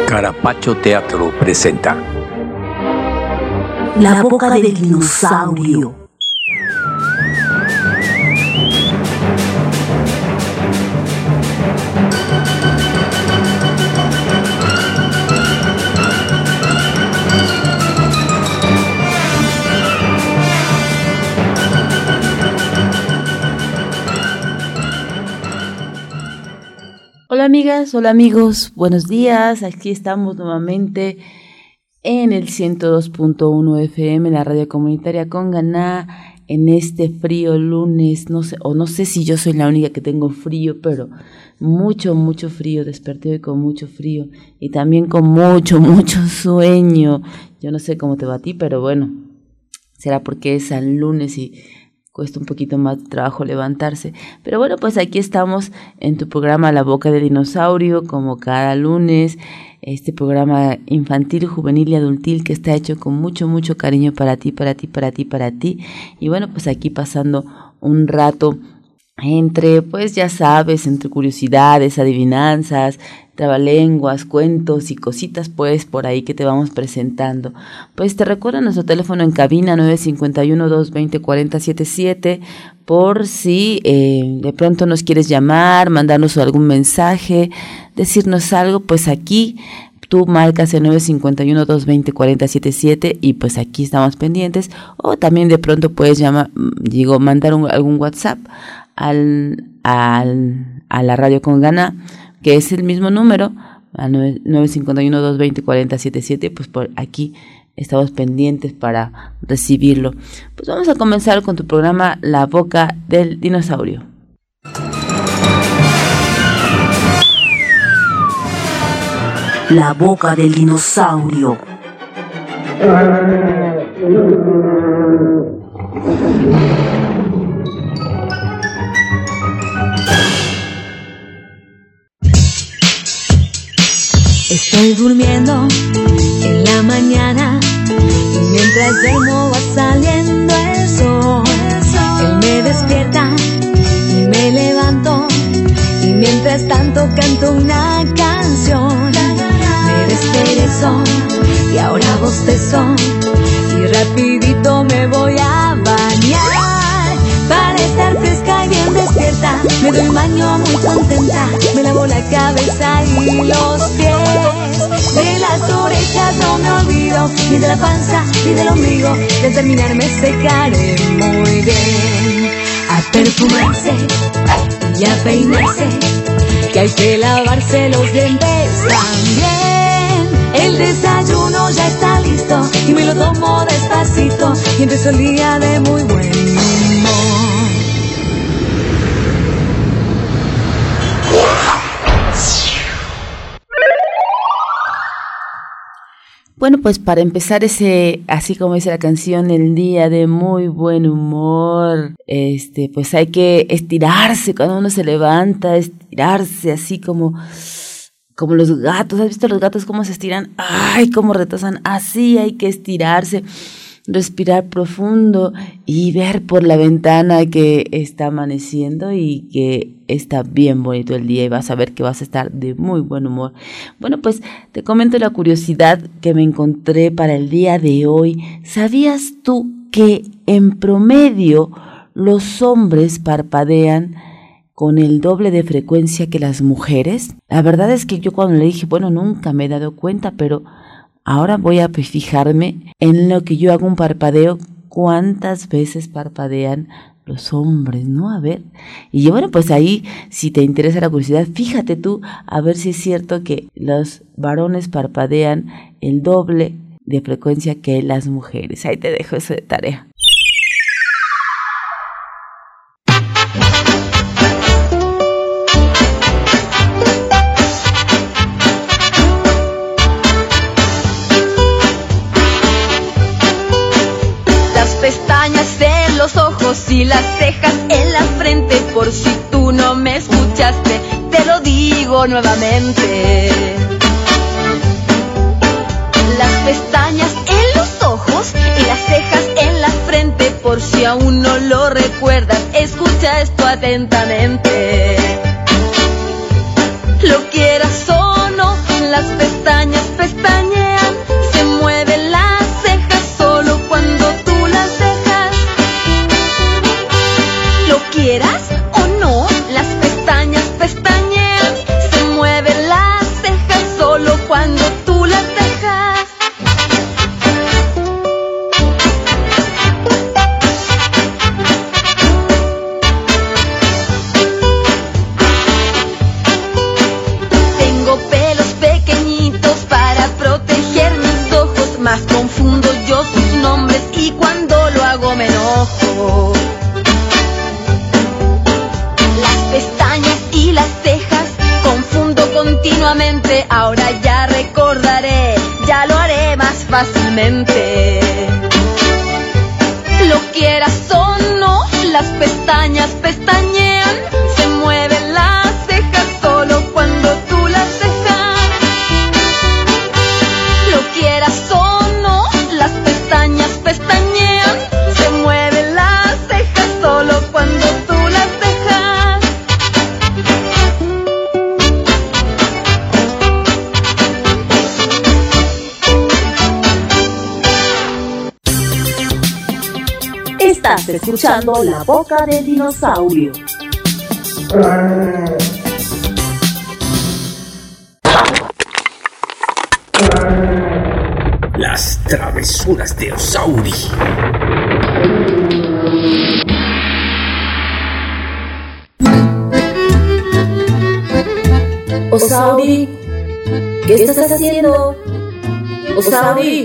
Carapacho Teatro presenta La boca del dinosaurio. Hola amigas, hola amigos, buenos días. Aquí estamos nuevamente en el 102.1 FM, la radio comunitaria Conganá, en este frío lunes. No sé si yo soy la única que tengo frío, pero mucho frío. Desperté hoy con mucho frío y también con mucho sueño. Yo no sé cómo te va a ti, pero bueno, será porque es San Lunes y cuesta un poquito más de trabajo levantarse. Pero bueno, pues aquí estamos en tu programa La Boca del Dinosaurio, como cada lunes. Este programa infantil, juvenil y adultil que está hecho con mucho cariño para ti. Y bueno, pues aquí pasando un rato entre, pues ya sabes, entre curiosidades, adivinanzas, trabalenguas, cuentos y cositas pues por ahí que te vamos presentando. Pues te recuerdo nuestro teléfono en cabina 951-220-4077 por si de pronto nos quieres llamar, mandarnos algún mensaje, decirnos algo, pues aquí tú marcas el 951-220-4077 y pues aquí estamos pendientes. O también de pronto puedes mandar algún WhatsApp a la radio Conganá, que es el mismo número, al 951-220-4077, pues por aquí estamos pendientes para recibirlo. Pues vamos a comenzar con tu programa La Boca del Dinosaurio. La boca del dinosaurio. Estoy durmiendo en la mañana y mientras duermo va saliendo el sol. Él me despierta y me levanto y mientras tanto canto una canción. Me desperezo y ahora bostezo y rapidito me voy a bañar para estar fresca y bien despierta. Me doy un baño muy contenta, me lavo la cabeza y los pies. De las orejas no me olvido, ni de la panza ni del ombligo. De terminar me secaré muy bien. A perfumarse y a peinarse, que hay que lavarse los dientes también. El desayuno ya está listo y me lo tomo despacito y empiezo el día de muy buen humor. Bueno, pues para empezar así como dice la canción, el día de muy buen humor, pues hay que estirarse cuando uno se levanta, estirarse así como los gatos. ¿Has visto los gatos cómo se estiran? ¡Ay, cómo retosan! Así hay que estirarse, respirar profundo y ver por la ventana que está amaneciendo y que está bien bonito el día y vas a ver que vas a estar de muy buen humor. Bueno, pues te comento la curiosidad que me encontré para el día de hoy. ¿Sabías tú que en promedio los hombres parpadean con el doble de frecuencia que las mujeres? La verdad es que yo cuando le dije, bueno, nunca me he dado cuenta, pero ahora voy a fijarme en lo que yo hago un parpadeo, cuántas veces parpadean los hombres, ¿no? A ver. Y bueno, pues ahí, si te interesa la curiosidad, fíjate tú a ver si es cierto que los varones parpadean el doble de frecuencia que las mujeres. Ahí te dejo eso de tarea. Y las cejas en la frente, por si tú no me escuchaste, te lo digo nuevamente. Las pestañas en los ojos y las cejas en la frente, por si aún no lo recuerdas, escucha esto atentamente. Lo quieras o no, las pestañas mente, ahora ya recordaré, ya lo haré más fácilmente. Lo quieras o no, las pestañas pestañean, se mueven las cejas solo cuando tú las dejas. Lo quieras o no, las pestañas pestañean, se mueven las cejas solo cuando tú las dejas. Estás escuchando La Boca del Dinosaurio. Las travesuras de Osauri. Osauri, ¿qué estás haciendo? Osauri.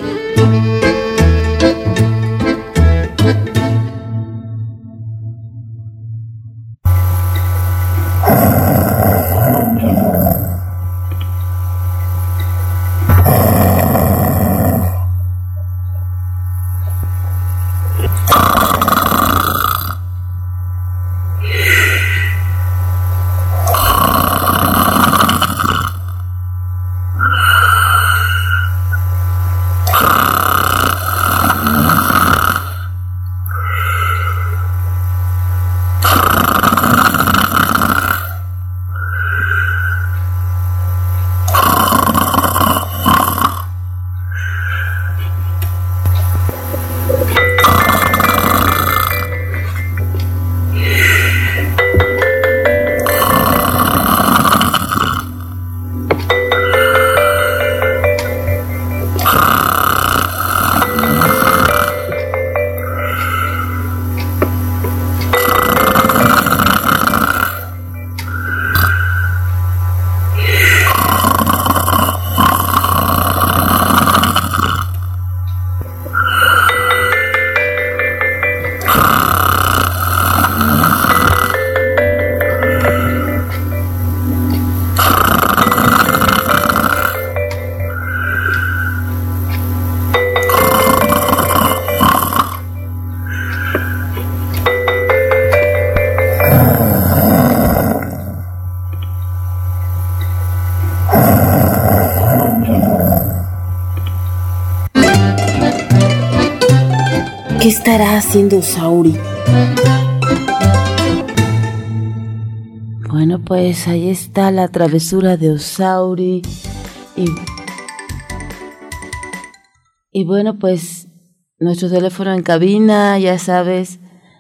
¿Qué estará haciendo Osauri? Bueno, pues ahí está la travesura de Osauri. Y bueno, pues nuestro teléfono en cabina, ya sabes,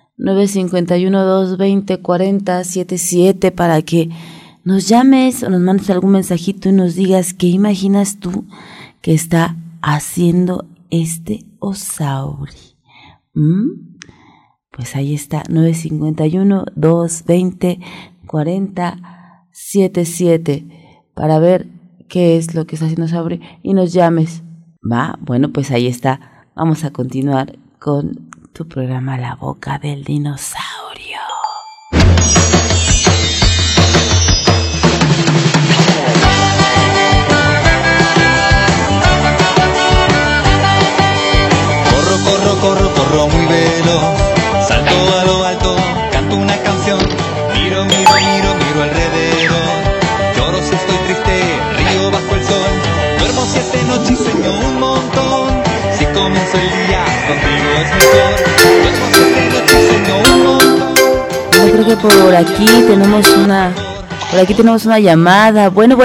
951-220-4077 para que nos llames o nos mandes algún mensajito y nos digas qué imaginas tú que está haciendo este Osauri. Pues ahí está, 951-220-4077 para ver qué es lo que está haciendo Osauri y nos llames. ¿Va? Bueno, pues ahí está. Vamos a continuar con tu programa La Boca del Dinosaurio. Corro muy veloz, salto a lo alto, canto una canción, miro alrededor, lloro si estoy triste, río bajo el sol, duermo 7 noches y sueño un montón, si comienzo el día contigo es mejor, duermo 7 noches y sueño un montón. Yo creo que por aquí tenemos una llamada. Bueno.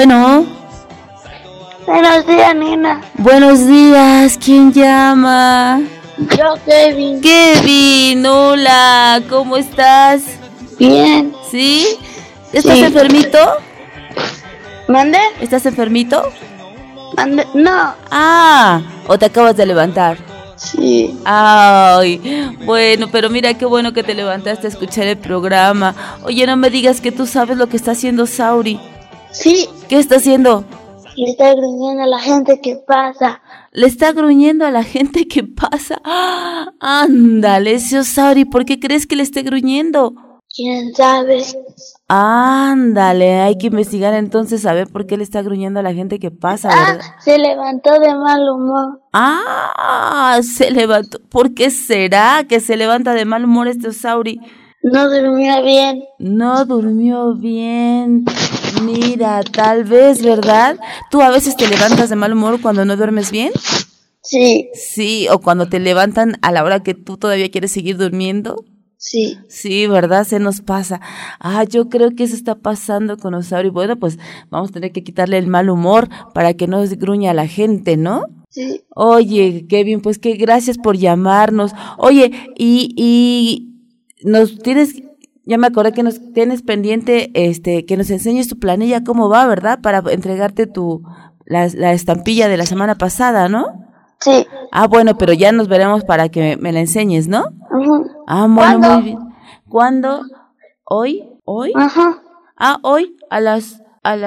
Buenos días, Nina. Buenos días, ¿quién llama? Yo, Kevin. Kevin, hola, ¿cómo estás? Bien. ¿Sí? ¿Estás Sí. enfermito? ¿Mande? ¿Estás enfermito? ¿Mande? No. Ah, ¿o te acabas de levantar? Sí. Ay, bueno, pero mira qué bueno que te levantaste a escuchar el programa. Oye, no me digas que tú sabes lo que está haciendo Osauri. Sí. ¿Qué está haciendo? Le está gruñendo a la gente que pasa. Le está gruñendo a la gente que pasa. ¡Ah! Ándale, ese Osauri, ¿por qué crees que le esté gruñendo? ¿Quién sabe? Ándale, hay que investigar entonces a ver por qué le está gruñendo a la gente que pasa, ¿verdad? Se levantó de mal humor. Se levantó. ¿Por qué será que se levanta de mal humor este Osauri? No dormía bien. No durmió bien. Mira, tal vez, ¿verdad? ¿Tú a veces te levantas de mal humor cuando no duermes bien? Sí. Sí, o cuando te levantan a la hora que tú todavía quieres seguir durmiendo. Sí. Sí, ¿verdad? Se nos pasa. Yo creo que eso está pasando con Osauri. Bueno, pues vamos a tener que quitarle el mal humor para que no gruña a la gente, ¿no? Sí. Oye, Kevin, pues que gracias por llamarnos. Oye, y nos tienes, ya me acordé que nos tienes pendiente, que nos enseñes tu planilla, cómo va, ¿verdad? Para entregarte la estampilla de la semana pasada, ¿no? Sí. Bueno, pero ya nos veremos para que me la enseñes, ¿no? Ajá. Bueno, ¿Cuándo? muy bien. ¿Cuándo? ¿Hoy? Ajá. Hoy a las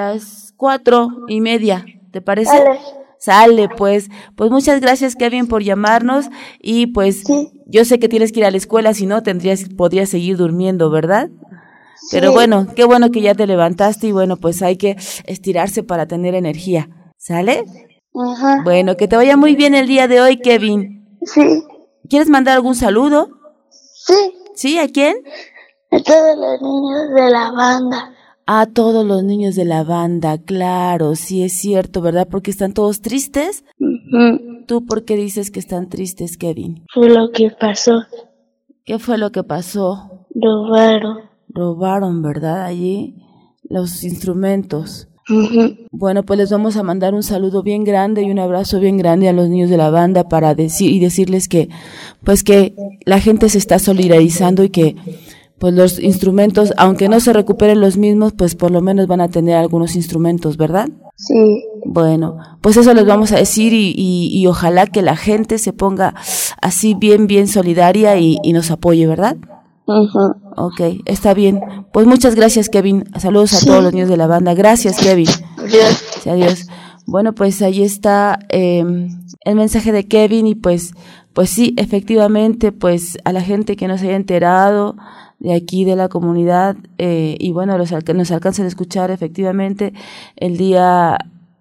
4:30, ¿te parece? Dale. Sale, pues muchas gracias, Kevin, por llamarnos y pues Sí. yo sé que tienes que ir a la escuela, si no podrías seguir durmiendo, ¿verdad? Sí. Pero bueno, qué bueno que ya te levantaste y bueno, pues hay que estirarse para tener energía, ¿sale? Ajá. Bueno, que te vaya muy bien el día de hoy, Kevin. Sí. ¿Quieres mandar algún saludo? Sí. ¿Sí? ¿A quién? A todos los niños de la banda. A todos los niños de la banda, claro, sí es cierto, ¿verdad? Porque están todos tristes. ¿Tú por qué dices que están tristes, Kevin? Fue lo que pasó. ¿Qué fue lo que pasó? Robaron, ¿verdad? Allí los instrumentos. Ujú. Bueno, pues les vamos a mandar un saludo bien grande y un abrazo bien grande a los niños de la banda para decirles que, pues que la gente se está solidarizando y que pues los instrumentos, aunque no se recuperen los mismos, pues por lo menos van a tener algunos instrumentos, ¿verdad? Sí. Bueno, pues eso les vamos a decir y ojalá que la gente se ponga así bien solidaria y nos apoye, ¿verdad? Ajá. Ok, está bien. Pues muchas gracias, Kevin. Saludos a Sí. todos los niños de la banda. Gracias, Kevin. Adiós. Sí, adiós. Bueno, pues ahí está el mensaje de Kevin y pues sí, efectivamente, pues a la gente que no se haya enterado de aquí de la comunidad y bueno, los que nos alcancen a escuchar efectivamente el día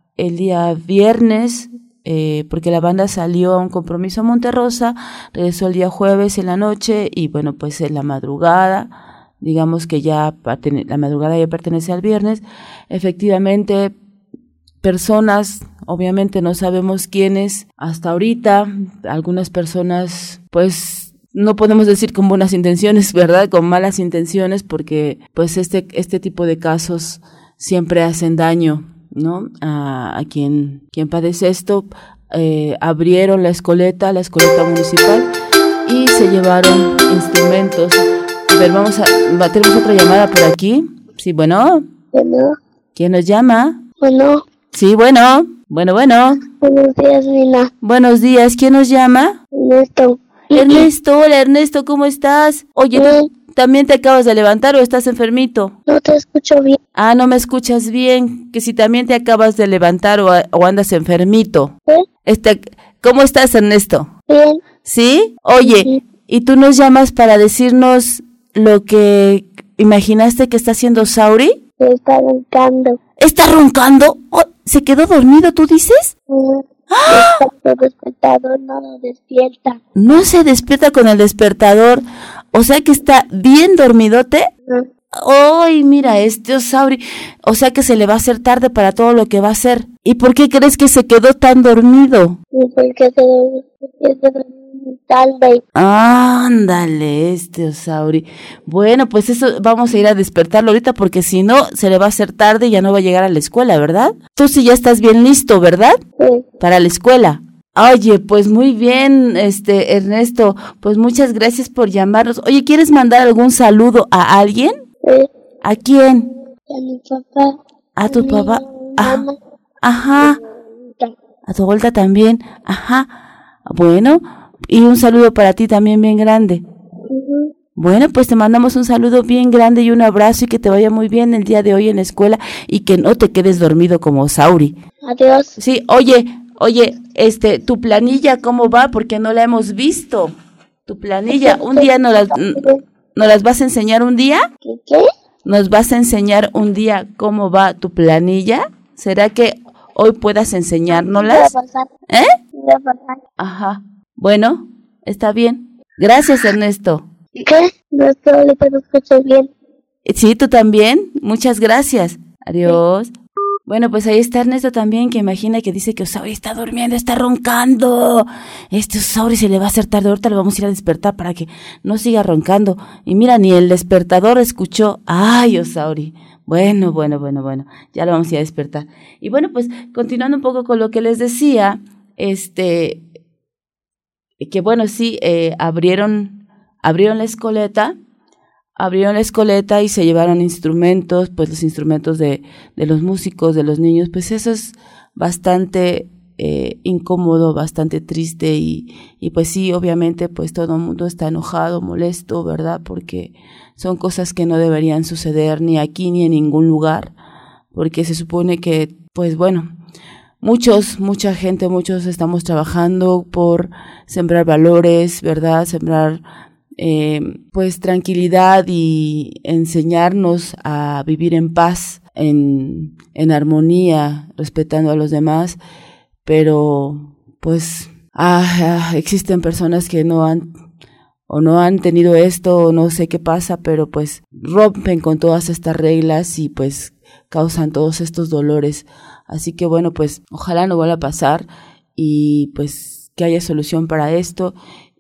viernes, porque la banda salió a un compromiso a Monterrosa, regresó el día jueves en la noche y bueno, pues en la madrugada, digamos que la madrugada ya pertenece al viernes, efectivamente personas, obviamente no sabemos quiénes hasta ahorita, algunas personas pues no podemos decir con buenas intenciones, ¿verdad? Con malas intenciones porque pues este tipo de casos siempre hacen daño, ¿no? A quien padece esto. Abrieron la escoleta municipal y se llevaron instrumentos. A ver, tenemos otra llamada por aquí. Sí, bueno. Bueno. ¿Quién nos llama? Bueno. Sí, bueno. Buenos días, Lina. Buenos días, ¿quién nos llama? Ernesto. Hola Ernesto, ¿cómo estás? Oye, ¿tú también te acabas de levantar o estás enfermito? No te escucho bien. No me escuchas bien, que si también te acabas de levantar o andas enfermito. ¿Cómo estás, Ernesto? Bien. ¿Sí? Oye, Sí. ¿y tú nos llamas para decirnos lo que imaginaste que está haciendo Sauri? Se está roncando. ¿Está roncando? ¿Se quedó dormido, tú dices? El despertador no lo despierta. No se despierta con el despertador, o sea que está bien dormidote. ¡Ay, mira, Osauri! O sea que se le va a hacer tarde para todo lo que va a hacer. ¿Y por qué crees que se quedó tan dormido? Porque se tarde. Ándale, Osauri. Bueno, pues eso vamos a ir a despertarlo ahorita porque si no, se le va a hacer tarde y ya no va a llegar a la escuela, ¿verdad? Tú sí ya estás bien listo, ¿verdad? Sí. Para la escuela. Oye, pues muy bien, Ernesto, pues muchas gracias por llamarnos. Oye, ¿quieres mandar algún saludo a alguien? Sí. ¿A quién? A mi papá. ¿A tu papá? Mamá. Ajá. A tu abuelita también. Ajá. Bueno, y un saludo para ti también bien grande. Bueno, pues te mandamos un saludo bien grande y un abrazo y que te vaya muy bien el día de hoy en la escuela y que no te quedes dormido como Sauri. Adiós. Sí, oye, tu planilla, ¿cómo va? Porque no la hemos visto. Tu planilla, un día nos las vas a enseñar un día. ¿Qué? nos vas a enseñar un día cómo va tu planilla? ¿Será que hoy puedas enseñárnoslas? Voy a pasar. Ajá. Bueno, está bien. Gracias, Ernesto. ¿Qué? No estoy, ahorita no escucho bien. Sí, tú también. Muchas gracias. Adiós. Bueno, pues ahí está Ernesto también, que imagina que dice que Osauri está durmiendo, está roncando. Osauri se le va a hacer tarde, ahorita le vamos a ir a despertar para que no siga roncando. Y mira, ni el despertador escuchó. Ay, Osauri. Bueno, ya lo vamos a ir a despertar. Y bueno, pues continuando un poco con lo que les decía, que bueno, sí, abrieron la escoleta. Abrieron la escoleta y se llevaron instrumentos, pues los instrumentos de los músicos, de los niños, pues eso es bastante incómodo, bastante triste y pues sí, obviamente pues todo el mundo está enojado, molesto, ¿verdad? Porque son cosas que no deberían suceder ni aquí ni en ningún lugar, porque se supone que, pues bueno, mucha gente, muchos estamos trabajando por sembrar valores, ¿verdad? Sembrar pues tranquilidad y enseñarnos a vivir en paz, en armonía, respetando a los demás, pero pues existen personas que no han tenido esto, o no sé qué pasa, pero pues rompen con todas estas reglas y pues causan todos estos dolores. Así que bueno, pues ojalá no vuelva a pasar y pues que haya solución para esto.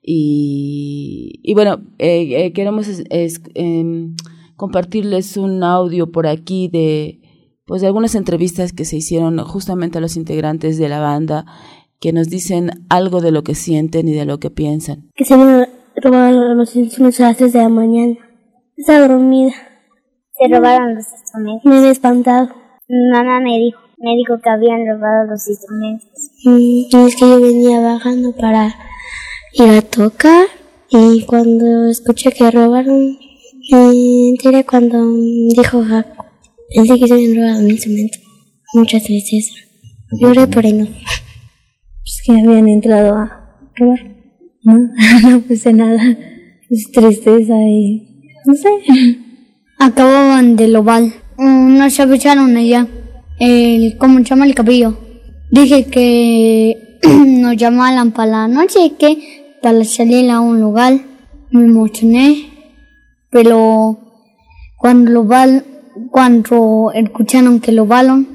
Y bueno, queremos compartirles un audio por aquí de algunas entrevistas que se hicieron justamente a los integrantes de la banda, que nos dicen algo de lo que sienten y de lo que piensan. Que se me robaron los instrumentos a las 3 de la mañana. Estaba dormida. Se robaron los instrumentos. Me había espantado. Mi mamá me dijo que habían robado los instrumentos. Y es que yo venía bajando para ir a tocar y cuando escuché que robaron, me enteré cuando dijo Jaco. Pensé que se habían robado mi instrumento. Mucha tristeza. Lloré por enojo. Pues que habían entrado a robar. No puse nada. Es tristeza y no sé. Acababan del oval. Nos avisaron allá. ¿Cómo se llama el cabello? Dije que nos llamaban para la noche, que para salir a un lugar. Me emocioné, pero cuando escucharon que lo balan,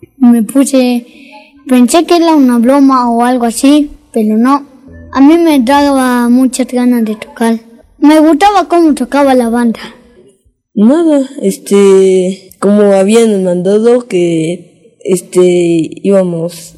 pensé que era una broma o algo así, pero no. A mí me daba muchas ganas de tocar. Me gustaba cómo tocaba la banda. Nada, como habían mandado que íbamos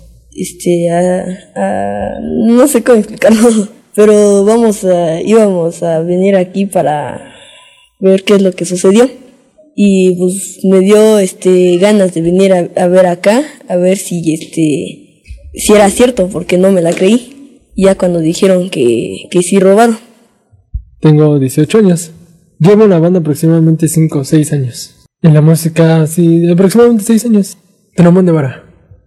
a no sé cómo explicarlo, pero íbamos a venir aquí para ver qué es lo que sucedió. Y pues me dio ganas de venir a ver acá, a ver si era cierto, porque no me la creí. Ya cuando dijeron que sí robaron. Tengo 18 años. Llevo en la banda aproximadamente 5 o 6 años. En la música, sí, aproximadamente 6 años. Trombón de vara.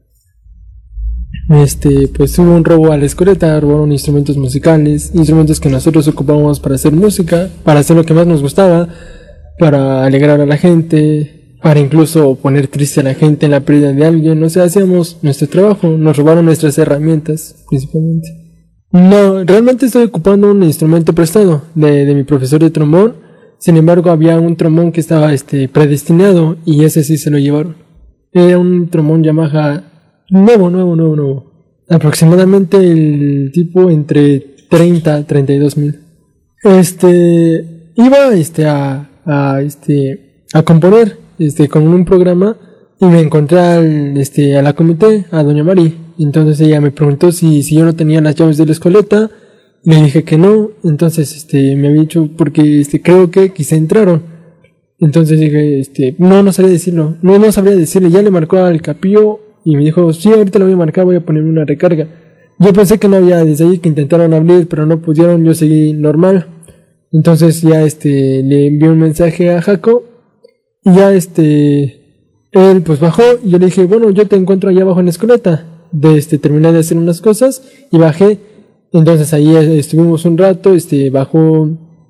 Pues hubo un robo a la escoleta, robaron instrumentos musicales, instrumentos que nosotros ocupábamos para hacer música, para hacer lo que más nos gustaba, para alegrar a la gente, para incluso poner triste a la gente en la pérdida de alguien. O sea, hacíamos nuestro trabajo, nos robaron nuestras herramientas, principalmente. No, realmente estoy ocupando un instrumento prestado de mi profesor de trombón. Sin embargo, había un trombón que estaba predestinado y ese sí se lo llevaron. Era un trombón Yamaha nuevo. Aproximadamente el tipo entre 30 a 32 mil. Iba a componer con un programa y me encontré a la comité, a doña Mari. Entonces ella me preguntó si yo no tenía las llaves de la escoleta. Le dije que no. Entonces me había dicho porque creo que quizá entraron. Entonces dije no sabría decirlo. No sabría decirle. Ya le marcó al capillo y me dijo, sí, ahorita lo voy a marcar, voy a poner una recarga. Yo pensé que no había, desde ahí que intentaron abrir, pero no pudieron. Yo seguí normal. Entonces ya le envié un mensaje a Jaco y ya él pues bajó y yo le dije, bueno, yo te encuentro allá abajo en la escoleta. Terminé de hacer unas cosas y bajé. Entonces ahí estuvimos un rato, bajó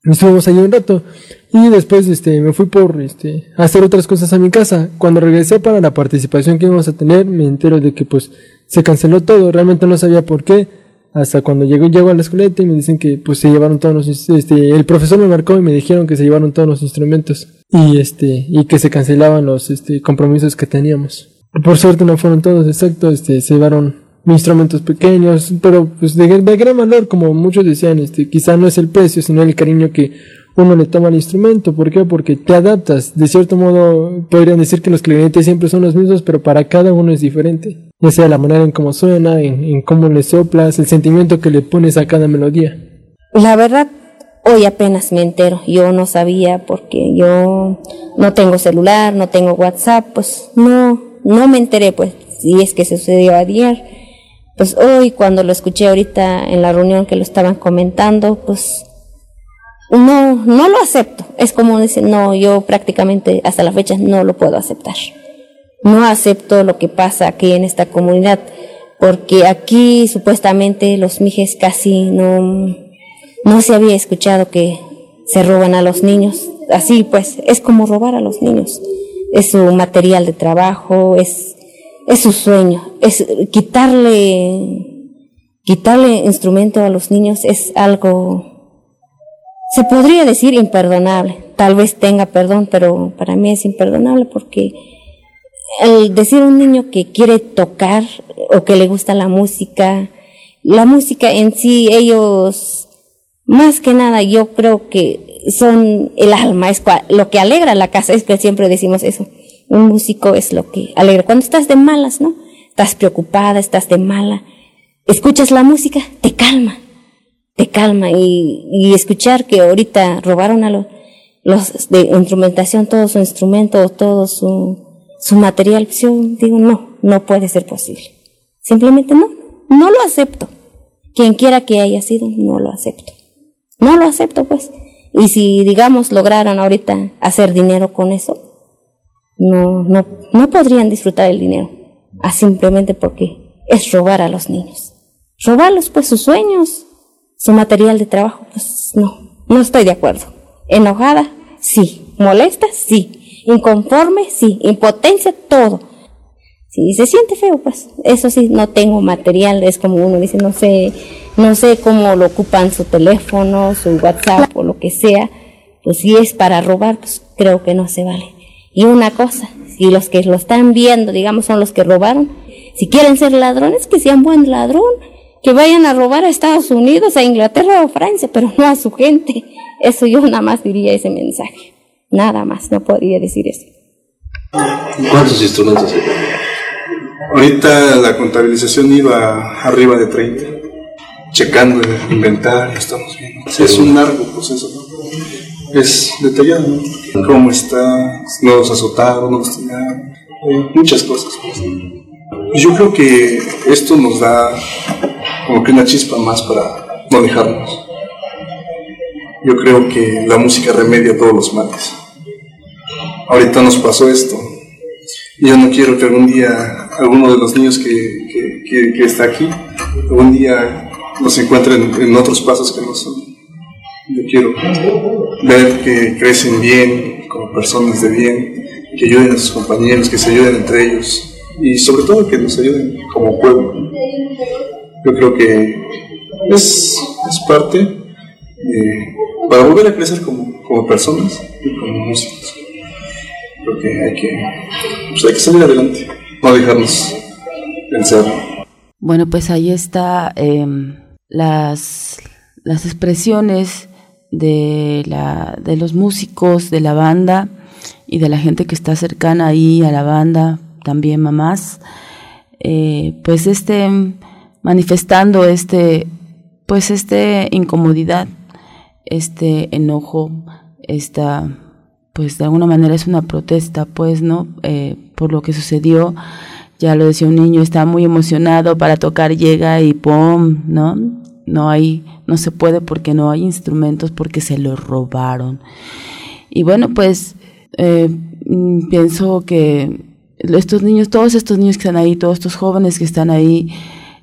Estuvimos ahí un rato y después me fui por a hacer otras cosas a mi casa. Cuando regresé para la participación que íbamos a tener, me entero de que pues se canceló todo. Realmente no sabía por qué, hasta cuando llego a la escueleta y me dicen que pues se llevaron todos los el profesor me marcó y me dijeron que se llevaron todos los instrumentos y que se cancelaban los compromisos que teníamos. Por suerte no fueron todos, exacto, se llevaron instrumentos pequeños, pero pues de gran valor, como muchos decían, quizá no es el precio, sino el cariño que uno le toma al instrumento. ¿Por qué? Porque te adaptas. De cierto modo, podrían decir que los clarinetes siempre son los mismos, pero para cada uno es diferente. Ya sea la manera en cómo suena, en cómo le soplas, el sentimiento que le pones a cada melodía. La verdad, hoy apenas me entero. Yo no sabía porque yo no tengo celular, no tengo WhatsApp, pues no me enteré, pues, si es que sucedió ayer. Pues hoy, cuando lo escuché ahorita en la reunión que lo estaban comentando, pues no lo acepto. Es como decir, no, yo prácticamente hasta la fecha no lo puedo aceptar. No acepto lo que pasa aquí en esta comunidad, porque aquí supuestamente los mijes casi no se había escuchado que se roban a los niños. Así pues, es como robar a los niños. Es su material de trabajo, es su sueño, es quitarle instrumento a los niños es algo, se podría decir imperdonable. Tal vez tenga perdón, pero para mí es imperdonable porque el decir a un niño que quiere tocar o que le gusta la música en sí, ellos, más que nada, yo creo que son el alma, es lo que alegra la casa, es que siempre decimos eso. Un músico es lo que alegra. Cuando estás de malas, ¿no? Estás preocupada, estás de mala. Escuchas la música, te calma. Y escuchar que ahorita robaron a los de instrumentación, todo su instrumento, todo su material, yo digo, no puede ser posible. Simplemente no lo acepto. Quien quiera que haya sido, no lo acepto. No lo acepto, pues. Y si, digamos, lograran ahorita hacer dinero con eso, no podrían disfrutar el dinero, simplemente porque es robar a los niños, robarlos pues sus sueños, su material de trabajo. Pues no estoy de acuerdo. Enojada, sí. Molesta, sí. Inconforme, sí. Impotencia, todo. Si se siente feo, pues eso sí, no tengo material. Es como uno dice, no sé cómo lo ocupan su teléfono, su WhatsApp o lo que sea. Pues si es para robar, pues creo que no se vale. Y una cosa, si los que lo están viendo, digamos, son los que robaron, si quieren ser ladrones, que sean buen ladrón, que vayan a robar a Estados Unidos, a Inglaterra o a Francia, pero no a su gente. Eso yo nada más diría ese mensaje. Nada más, no podría decir eso. ¿Cuántos instrumentos hay? Ahorita la contabilización iba arriba de 30. Checando el inventario, estamos viendo. Es un largo proceso, ¿no? Es detallado, ¿no? Cómo está, no los azotaron, no los tiraron, muchas cosas. Pues. Y yo creo que esto nos da como que una chispa más para no dejarnos. Yo creo que la música remedia todos los males. Ahorita nos pasó esto. Y yo no quiero que algún día alguno de los niños que está aquí, algún día nos encuentren en otros pasos que no son. Yo quiero ver que crecen bien, como personas de bien, que ayuden a sus compañeros, que se ayuden entre ellos y sobre todo que nos ayuden como pueblo. Yo creo que es parte para volver a crecer como personas y como músicos. Creo que hay que salir adelante, no dejarnos vencer. Bueno, pues ahí está las expresiones de los músicos, de la banda y de la gente que está cercana ahí a la banda, también mamás, pues manifestando incomodidad, enojo, pues de alguna manera es una protesta, pues, ¿no? Por lo que sucedió. Ya lo decía un niño, está muy emocionado para tocar, llega y ¡pum!, ¿no? No se puede porque no hay instrumentos, porque se los robaron. Y bueno, pues pienso que todos estos niños que están ahí, todos estos jóvenes que están ahí,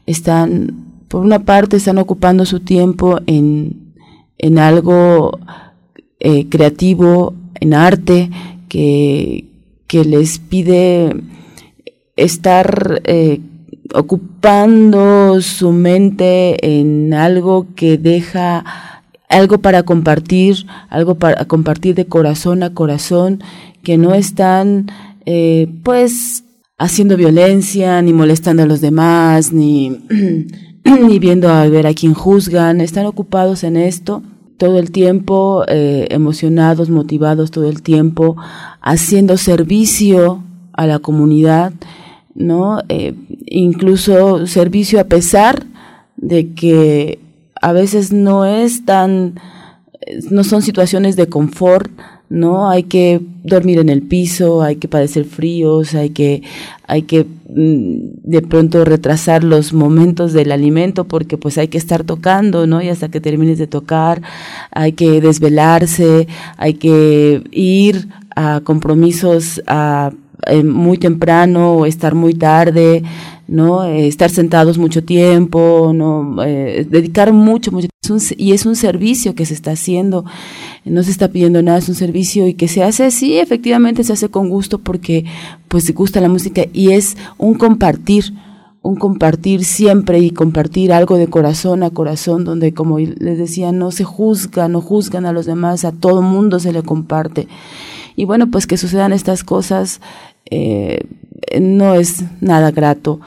por una parte están ocupando su tiempo en algo creativo, en arte, que les pide estar ocupando su mente en algo que deja algo para compartir de corazón a corazón, que no están pues haciendo violencia, ni molestando a los demás, ni viendo a ver a quién juzgan. Están ocupados en esto todo el tiempo, emocionados, motivados todo el tiempo, haciendo servicio a la comunidad, ¿no? Incluso servicio a pesar de que a veces no son situaciones de confort, ¿no? Hay que dormir en el piso, hay que padecer fríos, hay que de pronto retrasar los momentos del alimento porque pues hay que estar tocando, ¿no? Y hasta que termines de tocar, hay que desvelarse, hay que ir a compromisos muy temprano o estar muy tarde, ¿no? Estar sentados mucho tiempo, ¿no? Dedicar mucho y es un servicio que se está haciendo, no se está pidiendo nada, es un servicio y que se hace, sí, efectivamente se hace con gusto porque pues se gusta la música y es un compartir siempre y compartir algo de corazón a corazón, donde como les decía, no juzgan a los demás, a todo mundo se le comparte. Y bueno, pues que sucedan estas cosas no es nada grato.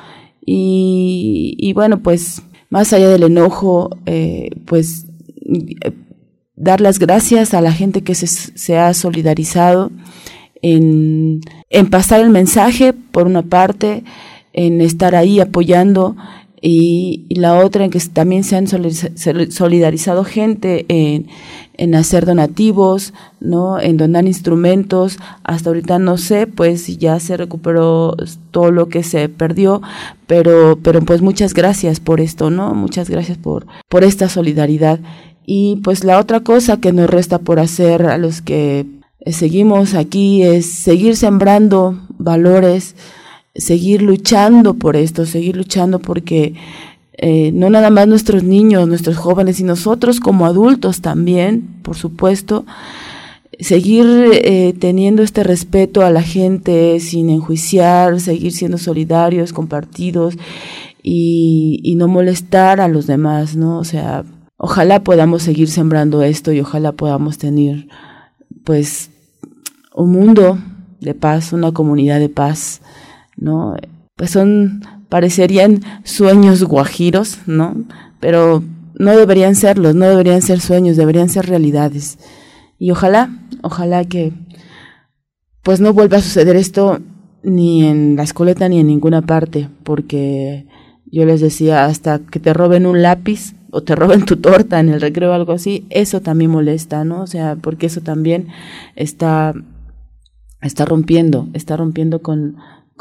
Y bueno, pues más allá del enojo, pues dar las gracias a la gente que se ha solidarizado en pasar el mensaje, por una parte, en estar ahí apoyando, y la otra en que también se han solidarizado gente en hacer donativos, ¿no? En donar instrumentos. Hasta ahorita no sé, pues ya se recuperó todo lo que se perdió, pero pues muchas gracias por esto, ¿no? Muchas gracias por esta solidaridad. Y pues la otra cosa que nos resta por hacer a los que seguimos aquí es seguir sembrando valores, seguir luchando por esto, seguir luchando porque no nada más nuestros niños, nuestros jóvenes y nosotros como adultos también, por supuesto, seguir teniendo este respeto a la gente sin enjuiciar, seguir siendo solidarios, compartidos y no molestar a los demás, ¿no? O sea, ojalá podamos seguir sembrando esto y ojalá podamos tener pues un mundo de paz, una comunidad de paz, ¿no? Pues parecerían sueños guajiros, ¿no? Pero no deberían serlos, no deberían ser sueños, deberían ser realidades. Y ojalá que pues no vuelva a suceder esto ni en la escoleta ni en ninguna parte, porque yo les decía, hasta que te roben un lápiz o te roben tu torta en el recreo o algo así, eso también molesta, ¿no? O sea, porque eso también está rompiendo con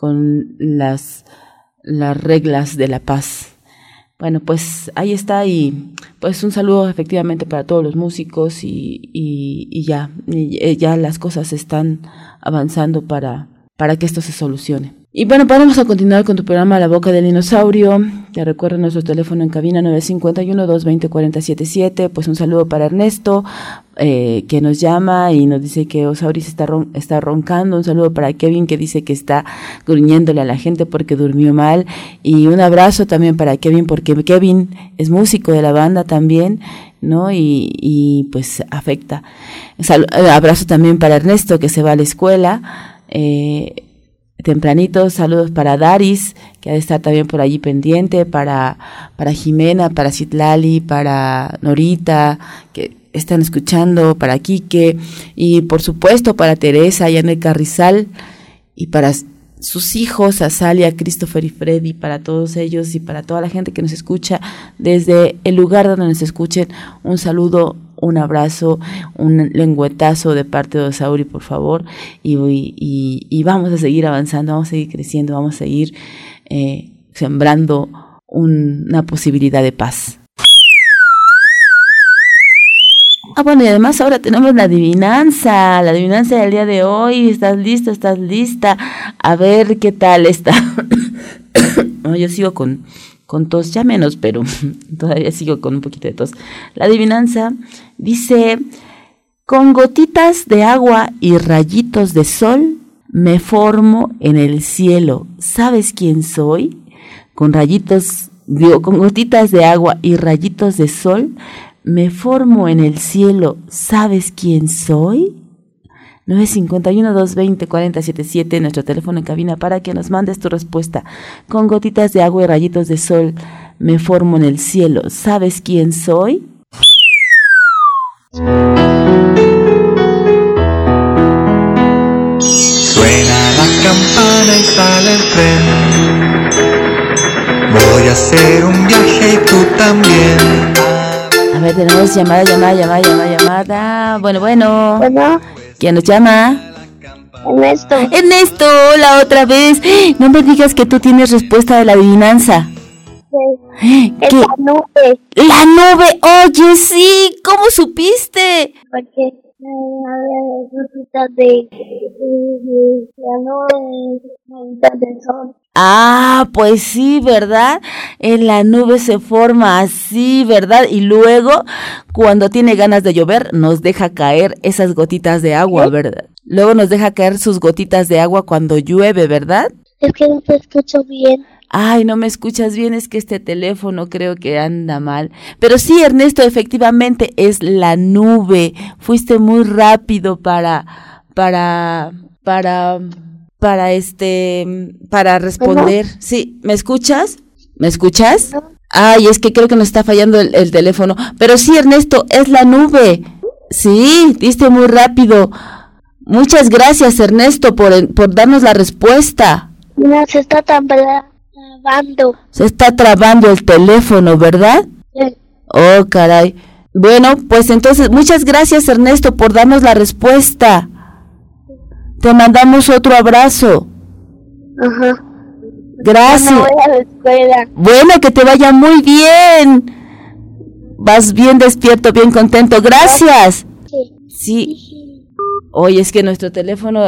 las reglas de la paz. Bueno, pues ahí está, y pues un saludo efectivamente para todos los músicos y ya las cosas están avanzando para que esto se solucione. Y bueno, vamos a continuar con tu programa La Boca del Dinosaurio. Te recuerdo nuestro teléfono en cabina 951-220-4077. Pues un saludo para Ernesto, que nos llama y nos dice que Osauris está roncando. Un saludo para Kevin, que dice que está gruñéndole a la gente porque durmió mal. Y un abrazo también para Kevin, porque Kevin es músico de la banda también, ¿no? Y pues afecta. Abrazo también para Ernesto, que se va a la escuela tempranito. Saludos para Daris, que ha de estar también por allí pendiente, para Jimena, para Citlali, para Norita, que están escuchando, para Quique, y por supuesto para Teresa allá en el Carrizal, y para sus hijos, Azalia, Christopher y Freddy, para todos ellos y para toda la gente que nos escucha desde el lugar donde nos escuchen. Un saludo, un abrazo, un lengüetazo de parte de Osauri, por favor, y vamos a seguir avanzando, vamos a seguir creciendo, vamos a seguir sembrando una posibilidad de paz. Bueno, y además ahora tenemos la adivinanza del día de hoy. ¿Estás listo? ¿Estás lista? A ver qué tal está. No, yo sigo con tos, ya menos, pero todavía sigo con un poquito de tos. La adivinanza dice: Con gotitas de agua y rayitos de sol, me formo en el cielo. ¿Sabes quién soy? Con gotitas de agua y rayitos de sol, me formo en el cielo. ¿Sabes quién soy? 951-220-4077, nuestro teléfono en cabina para que nos mandes tu respuesta. Con gotitas de agua y rayitos de sol, me formo en el cielo. ¿Sabes quién soy? Suena la campana y sale el tren. Voy a hacer un viaje y tú también. A ver, tenemos llamada. Bueno. ¿Quién nos llama? Ernesto, hola otra vez. No me digas que tú tienes respuesta de la adivinanza. Sí. Es la nube. La nube, oye, sí. ¿Cómo supiste? Porque había gotitas de la nube, gotitas de sol. Ah, pues sí, ¿verdad? En la nube se forma así, ¿verdad? Y luego, cuando tiene ganas de llover, nos deja caer esas gotitas de agua, ¿verdad? Luego nos deja caer sus gotitas de agua cuando llueve, ¿verdad? Es que no te escucho bien. Ay, no me escuchas bien, es que este teléfono creo que anda mal. Pero sí, Ernesto, efectivamente es la nube. Fuiste muy rápido para responder. ¿Cómo? Sí, ¿me escuchas? ¿Me escuchas? No. Ay, es que creo que nos está fallando el teléfono. Pero sí, Ernesto, es la nube. Sí, diste muy rápido. Muchas gracias, Ernesto, por darnos la respuesta. No, se está trabando. Se está trabando el teléfono, ¿verdad? Sí. Oh, caray. Bueno, pues entonces, muchas gracias, Ernesto, por darnos la respuesta. Te mandamos otro abrazo. Ajá. Gracias. No voy a la escuela. Bueno, que te vaya muy bien. Vas bien despierto, bien contento. Gracias. Sí. Oye, es que nuestro teléfono,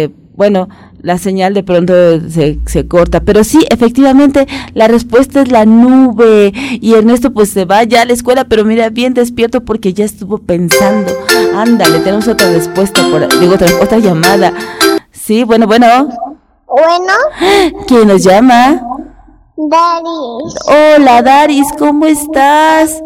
la señal de pronto se corta. Pero sí, efectivamente, la respuesta es la nube. Y Ernesto pues se va ya a la escuela, pero mira, bien despierto porque ya estuvo pensando. Ándale, tenemos otra respuesta, otra llamada. Sí, bueno. Bueno. ¿Quién nos llama? Daris. Hola, Daris, ¿cómo estás?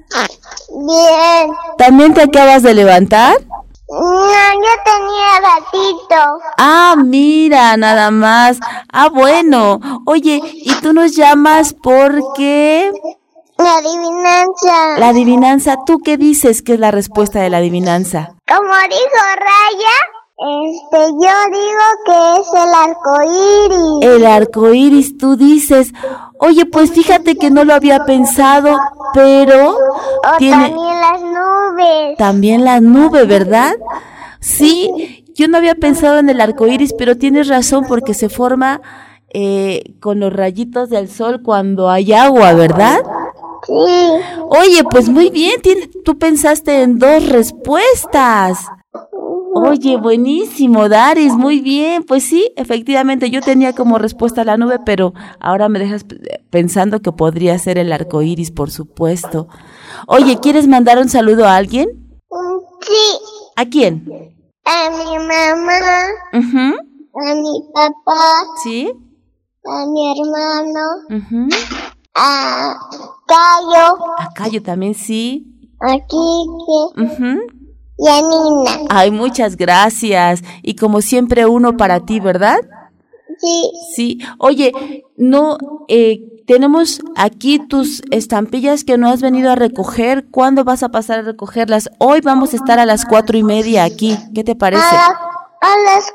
Bien. ¿También te acabas de levantar? No, yo tenía ratito. Ah, mira, nada más. Ah, bueno. Oye, ¿y tú nos llamas porque? La adivinanza. La adivinanza, ¿tú qué dices que es la respuesta de la adivinanza? Como dijo Raya, yo digo que es el arcoíris. El arcoíris, tú dices. Oye, pues fíjate que no lo había pensado, pero también las nubes. También las nubes, ¿verdad? Sí, yo no había pensado en el arcoíris, pero tienes razón porque se forma con los rayitos del sol cuando hay agua, ¿verdad? Sí. Oye, pues muy bien, tú pensaste en 2 respuestas. Oye, buenísimo, Daris, muy bien. Pues sí, efectivamente, yo tenía como respuesta la nube, pero ahora me dejas pensando que podría ser el arcoíris, por supuesto. Oye, ¿quieres mandar un saludo a alguien? Sí. ¿A quién? A mi mamá. Uh-huh. A mi papá. Sí. A mi hermano. Uh-huh. A Cayo. A Cayo también, sí. A Kike. Uh-huh. Y a Nina. Ay, muchas gracias. Y como siempre, uno para ti, ¿verdad? Sí. Sí. Oye, no, tenemos aquí tus estampillas que no has venido a recoger. ¿Cuándo vas a pasar a recogerlas? Hoy vamos a estar a las 4:30 aquí. ¿Qué te parece? A las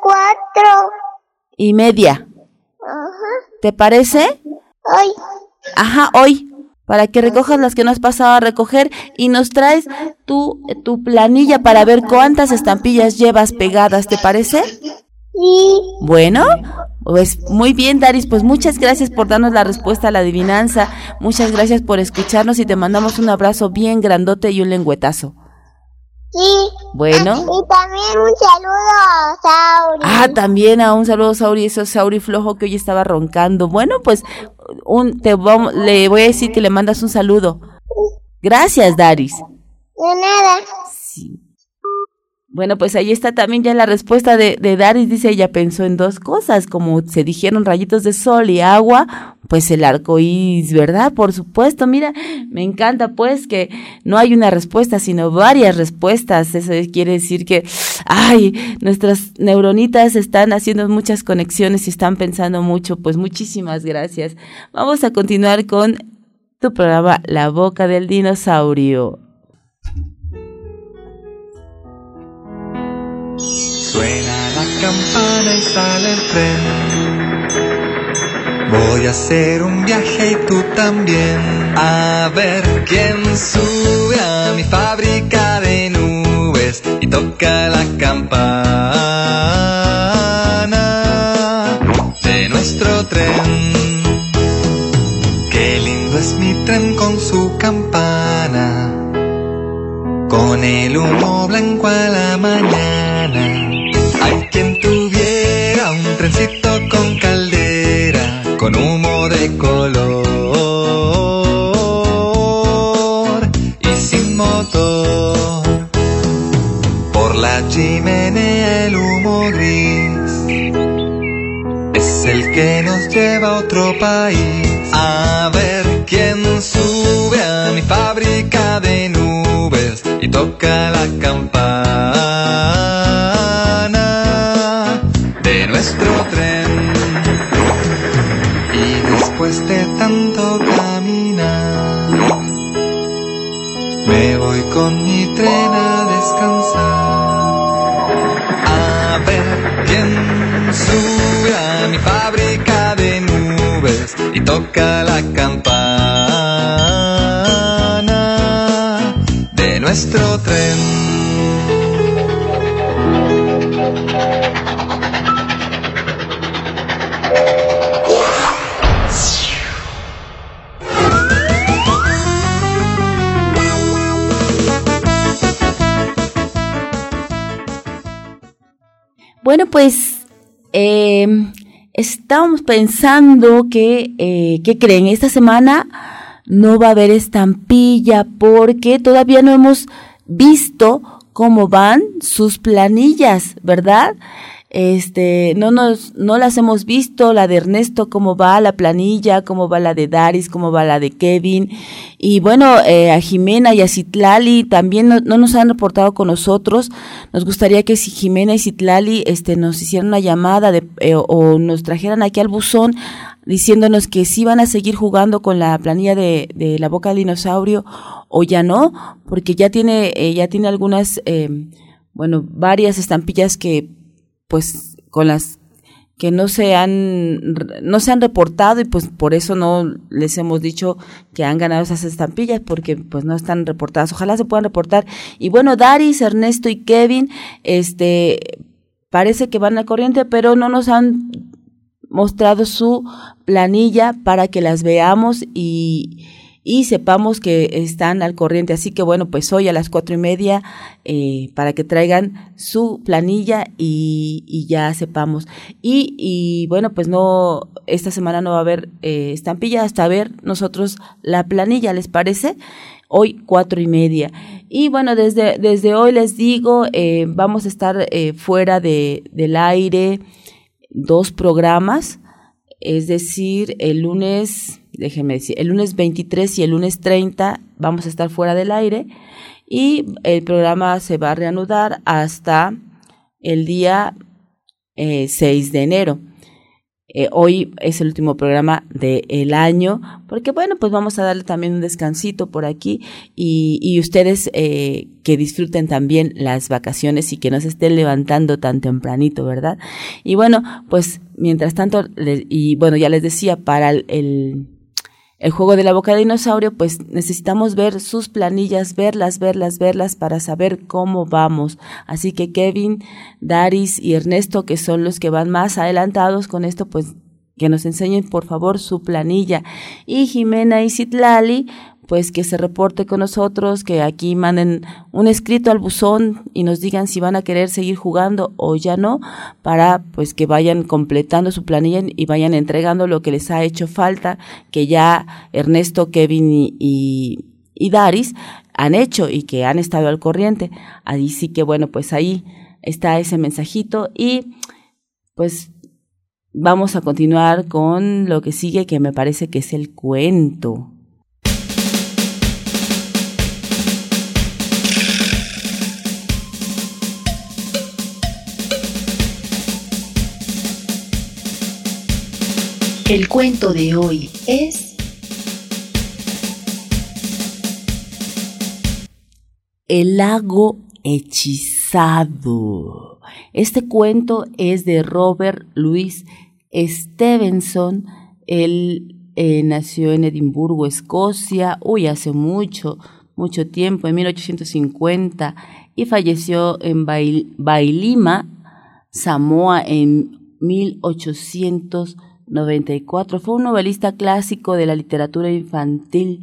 4:30. Ajá. ¿Te parece? Hoy. Ajá, hoy. Para que recojas las que no has pasado a recoger y nos traes tu planilla para ver cuántas estampillas llevas pegadas, ¿te parece? Sí. Bueno, pues muy bien, Daris, pues muchas gracias por darnos la respuesta a la adivinanza, muchas gracias por escucharnos y te mandamos un abrazo bien grandote y un lengüetazo. Sí. Bueno. Y también un saludo a Sauri. Ah, también a un saludo a Sauri, eso es Sauri flojo que hoy estaba roncando. Bueno, pues le voy a decir que le mandas un saludo. Gracias, Daris. De nada. Sí. Bueno, pues ahí está también ya la respuesta de Daris. Dice, ella pensó en dos cosas, como se dijeron rayitos de sol y agua, pues el arco iris, ¿verdad? Por supuesto, mira, me encanta pues que no hay una respuesta, sino varias respuestas. Eso quiere decir que, nuestras neuronitas están haciendo muchas conexiones y están pensando mucho. Pues muchísimas gracias. Vamos a continuar con tu programa La Boca del Dinosaurio. Suena la campana y sale el tren. Voy a hacer un viaje y tú también. A ver quién sube a mi fábrica de nubes y toca la campana de nuestro tren. Qué lindo es mi tren con su campana, con el humo blanco a la mañana. Hay quien tuviera un trencito con caldera, con humo de color y sin motor. Por la chimenea el humo gris es el que nos lleva a otro país. A ver quién sube a mi fábrica de nubes y toca la campana de nuestro tren. Y después de tanto caminar, me voy con mi tren a descansar. A ver quién sube a mi fábrica de nubes y toca la campana de nuestro tren. Bueno, pues estábamos pensando que, ¿qué creen? Esta semana no va a haber estampilla porque todavía no hemos visto cómo van sus planillas, ¿verdad? No las hemos visto, la de Ernesto, cómo va la planilla, cómo va la de Daris, cómo va la de Kevin, y bueno, a Jimena y a Citlali también no nos han reportado con nosotros. Nos gustaría que si Jimena y Citlali, nos hicieran una llamada o nos trajeran aquí al buzón, diciéndonos que sí van a seguir jugando con la planilla de La Boca del Dinosaurio o ya no, porque ya tiene algunas, varias estampillas que pues con las que no se han reportado, y pues por eso no les hemos dicho que han ganado esas estampillas, porque pues no están reportadas. Ojalá se puedan reportar. Y bueno, Daris, Ernesto y Kevin, parece que van al corriente, pero no nos han mostrado su planilla para que las veamos y sepamos que están al corriente. Así que bueno, pues hoy a las 4:30 para que traigan su planilla y ya sepamos. Y bueno, pues no, esta semana no va a haber estampilla hasta ver nosotros la planilla, ¿les parece? Hoy 4:30. Y bueno, desde hoy les digo, vamos a estar fuera del aire 2 programas, es decir, el lunes 23 y el lunes 30 vamos a estar fuera del aire, y el programa se va a reanudar hasta el día 6 de enero. Hoy es el último programa del año, porque bueno, pues vamos a darle también un descansito por aquí, y ustedes que disfruten también las vacaciones y que no se estén levantando tan tempranito, ¿verdad? Y bueno, pues mientras tanto, ya les decía, para el juego de La Boca del Dinosaurio, pues necesitamos ver sus planillas, verlas para saber cómo vamos. Así que Kevin, Daris y Ernesto, que son los que van más adelantados con esto, pues que nos enseñen por favor su planilla. Y Jimena y Citlali, pues que se reporte con nosotros, que aquí manden un escrito al buzón y nos digan si van a querer seguir jugando o ya no, para pues que vayan completando su planilla y vayan entregando lo que les ha hecho falta, que ya Ernesto, Kevin y Daris han hecho y que han estado al corriente. Ahí sí que bueno, pues ahí está ese mensajito y pues vamos a continuar con lo que sigue, que me parece que es el cuento. El cuento de hoy es El lago hechizado. Este cuento es de Robert Louis Stevenson. Él nació en Edimburgo, Escocia, hace mucho tiempo, en 1850, y falleció en Vailima, Samoa, en 1894. Fue un novelista clásico de la literatura infantil.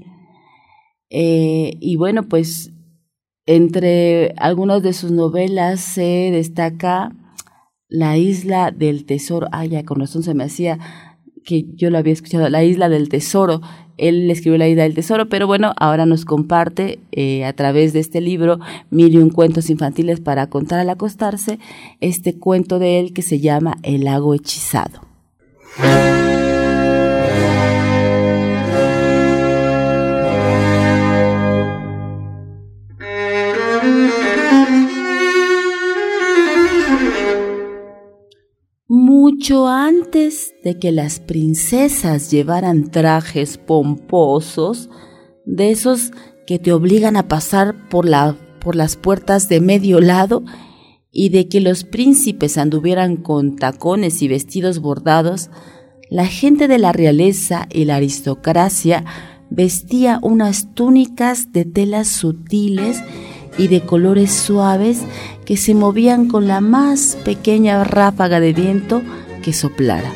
Y bueno, pues entre algunas de sus novelas se destaca La Isla del Tesoro. Ya con razón se me hacía que yo lo había escuchado, La Isla del Tesoro. Él escribió La Isla del Tesoro, pero bueno, ahora nos comparte a través de este libro 1001 cuentos infantiles para contar al acostarse, este cuento de él que se llama El lago hechizado. Mucho antes de que las princesas llevaran trajes pomposos, de esos que te obligan a pasar por las puertas de medio lado, y de que los príncipes anduvieran con tacones y vestidos bordados, la gente de la realeza y la aristocracia vestía unas túnicas de telas sutiles y de colores suaves que se movían con la más pequeña ráfaga de viento que soplara.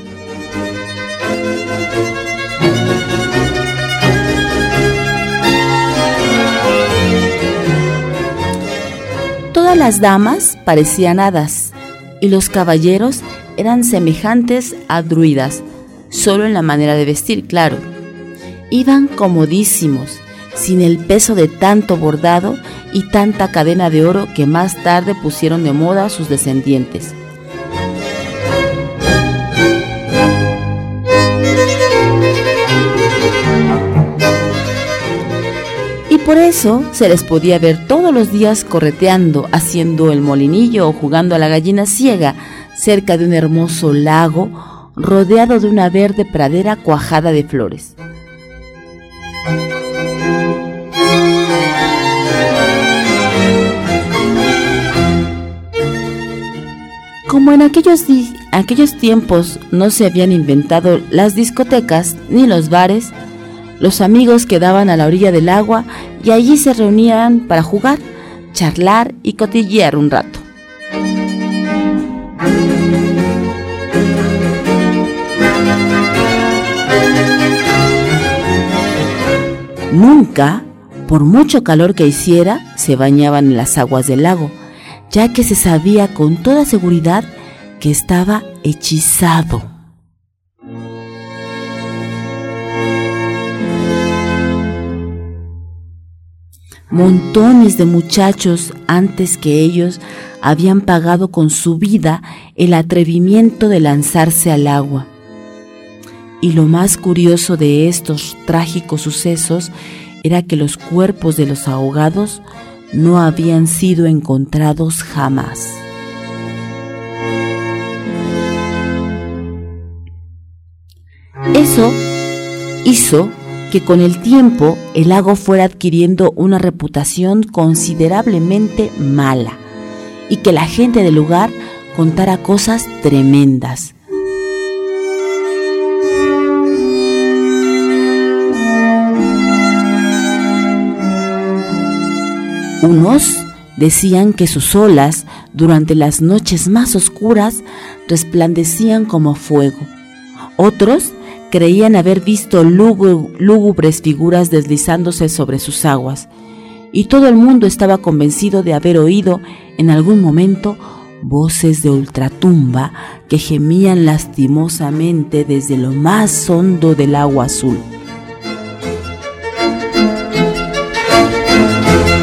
Todas las damas parecían hadas y los caballeros eran semejantes a druidas, solo en la manera de vestir, claro. Iban comodísimos, sin el peso de tanto bordado y tanta cadena de oro que más tarde pusieron de moda sus descendientes. Y por eso se les podía ver todos los días correteando, haciendo el molinillo o jugando a la gallina ciega cerca de un hermoso lago rodeado de una verde pradera cuajada de flores. Como en aquellos tiempos no se habían inventado las discotecas ni los bares, los amigos quedaban a la orilla del agua y allí se reunían para jugar, charlar y cotillear un rato. Nunca, por mucho calor que hiciera, se bañaban en las aguas del lago, ya que se sabía con toda seguridad que estaba hechizado. Montones de muchachos antes que ellos habían pagado con su vida el atrevimiento de lanzarse al agua. Y lo más curioso de estos trágicos sucesos era que los cuerpos de los ahogados no habían sido encontrados jamás. Eso hizo que con el tiempo el lago fuera adquiriendo una reputación considerablemente mala y que la gente del lugar contara cosas tremendas. Unos decían que sus olas, durante las noches más oscuras, resplandecían como fuego. Otros creían haber visto lúgubres figuras deslizándose sobre sus aguas. Y todo el mundo estaba convencido de haber oído en algún momento voces de ultratumba que gemían lastimosamente desde lo más hondo del agua azul.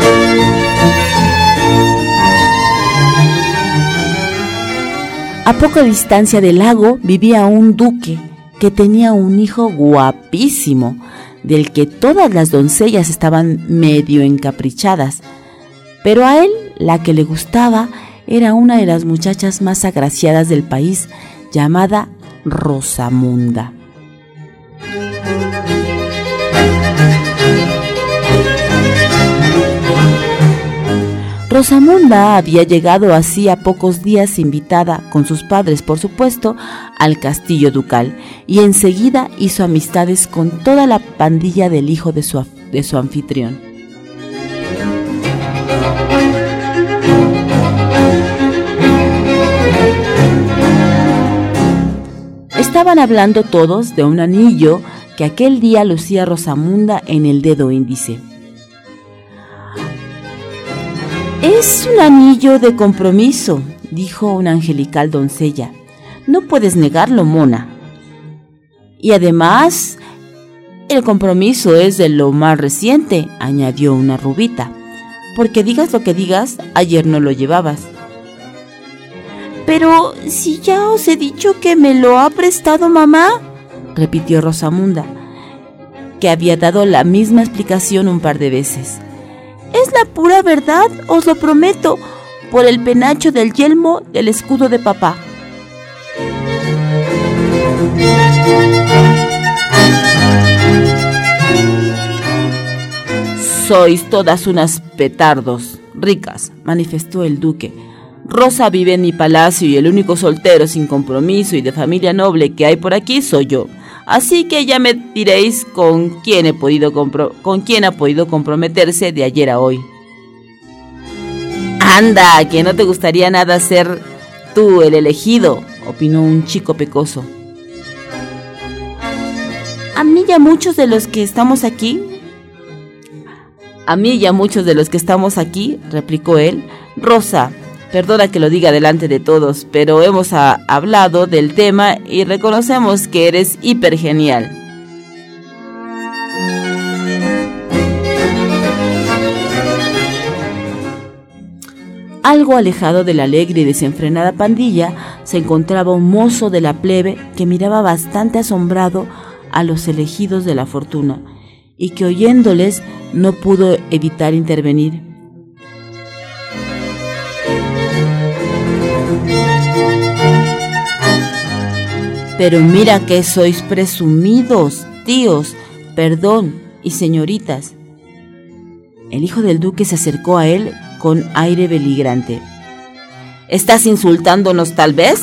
A poca distancia del lago vivía un duque que tenía un hijo guapísimo, del que todas las doncellas estaban medio encaprichadas, pero a él la que le gustaba era una de las muchachas más agraciadas del país, llamada Rosamunda. Rosamunda había llegado hacía pocos días, invitada, con sus padres por supuesto, al castillo ducal, y enseguida hizo amistades con toda la pandilla del hijo de su anfitrión. Estaban hablando todos de un anillo que aquel día lucía Rosamunda en el dedo índice. «Es un anillo de compromiso», dijo una angelical doncella. «No puedes negarlo, mona. Y además, el compromiso es de lo más reciente», añadió una rubita. «Porque digas lo que digas, ayer no lo llevabas». «Pero si ya os he dicho que me lo ha prestado mamá», repitió Rosamunda, que había dado la misma explicación un par de veces. «Es la pura verdad, os lo prometo, por el penacho del yelmo del escudo de papá». «Sois todas unas petardos ricas», manifestó el duque. «Rosa vive en mi palacio y el único soltero sin compromiso y de familia noble que hay por aquí soy yo. Así que ya me diréis con quién ha podido comprometerse de ayer a hoy». «Anda, que no te gustaría nada ser tú el elegido», opinó un chico pecoso. «A mí y a muchos de los que estamos aquí», replicó él. «Rosa, perdona que lo diga delante de todos, pero hemos hablado del tema y reconocemos que eres hipergenial». Algo alejado de la alegre y desenfrenada pandilla se encontraba un mozo de la plebe que miraba bastante asombrado a los elegidos de la fortuna y que oyéndoles no pudo evitar intervenir. «Pero mira que sois presumidos, tíos, perdón, y señoritas». El hijo del duque se acercó a él con aire beligerante. «¿Estás insultándonos tal vez?»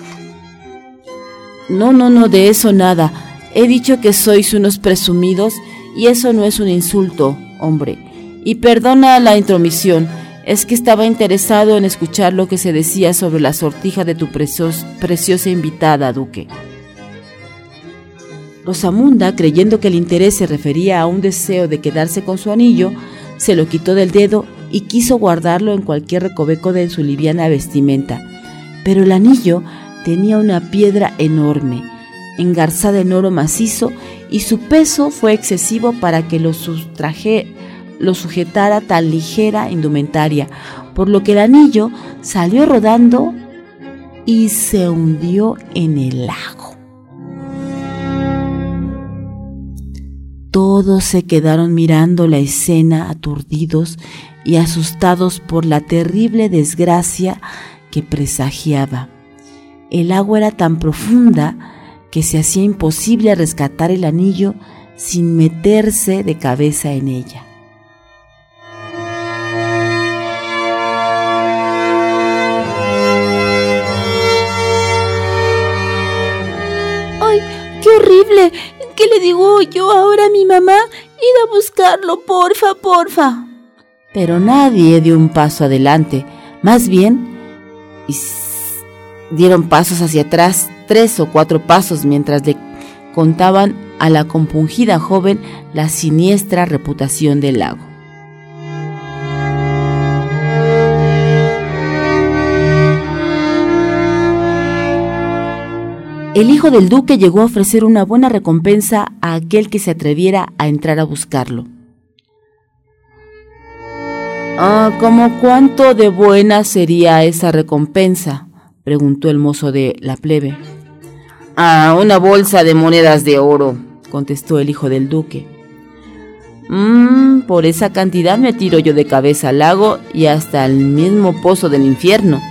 No, de eso nada. He dicho que sois unos presumidos y eso no es un insulto, hombre. Y perdona la intromisión, es que estaba interesado en escuchar lo que se decía sobre la sortija de tu preciosa invitada, duque». Rosamunda, creyendo que el interés se refería a un deseo de quedarse con su anillo, se lo quitó del dedo y quiso guardarlo en cualquier recoveco de su liviana vestimenta. Pero el anillo tenía una piedra enorme, engarzada en oro macizo, y su peso fue excesivo para que lo sujetara tan ligera indumentaria, por lo que el anillo salió rodando y se hundió en el lago. Todos se quedaron mirando la escena, aturdidos y asustados por la terrible desgracia que presagiaba. El agua era tan profunda que se hacía imposible rescatar el anillo sin meterse de cabeza en ella. ¡Ay, qué horrible! ¿Qué le digo yo ahora a mi mamá? Ir a buscarlo, porfa. Pero nadie dio un paso adelante, más bien dieron pasos hacia atrás, 3 o 4 pasos, mientras le contaban a la compungida joven la siniestra reputación del lago. El hijo del duque llegó a ofrecer una buena recompensa a aquel que se atreviera a entrar a buscarlo. ¿Cómo cuánto de buena sería esa recompensa?, preguntó el mozo de la plebe. Una bolsa de monedas de oro, contestó el hijo del duque. Por esa cantidad me tiro yo de cabeza al lago y hasta el mismo pozo del infierno.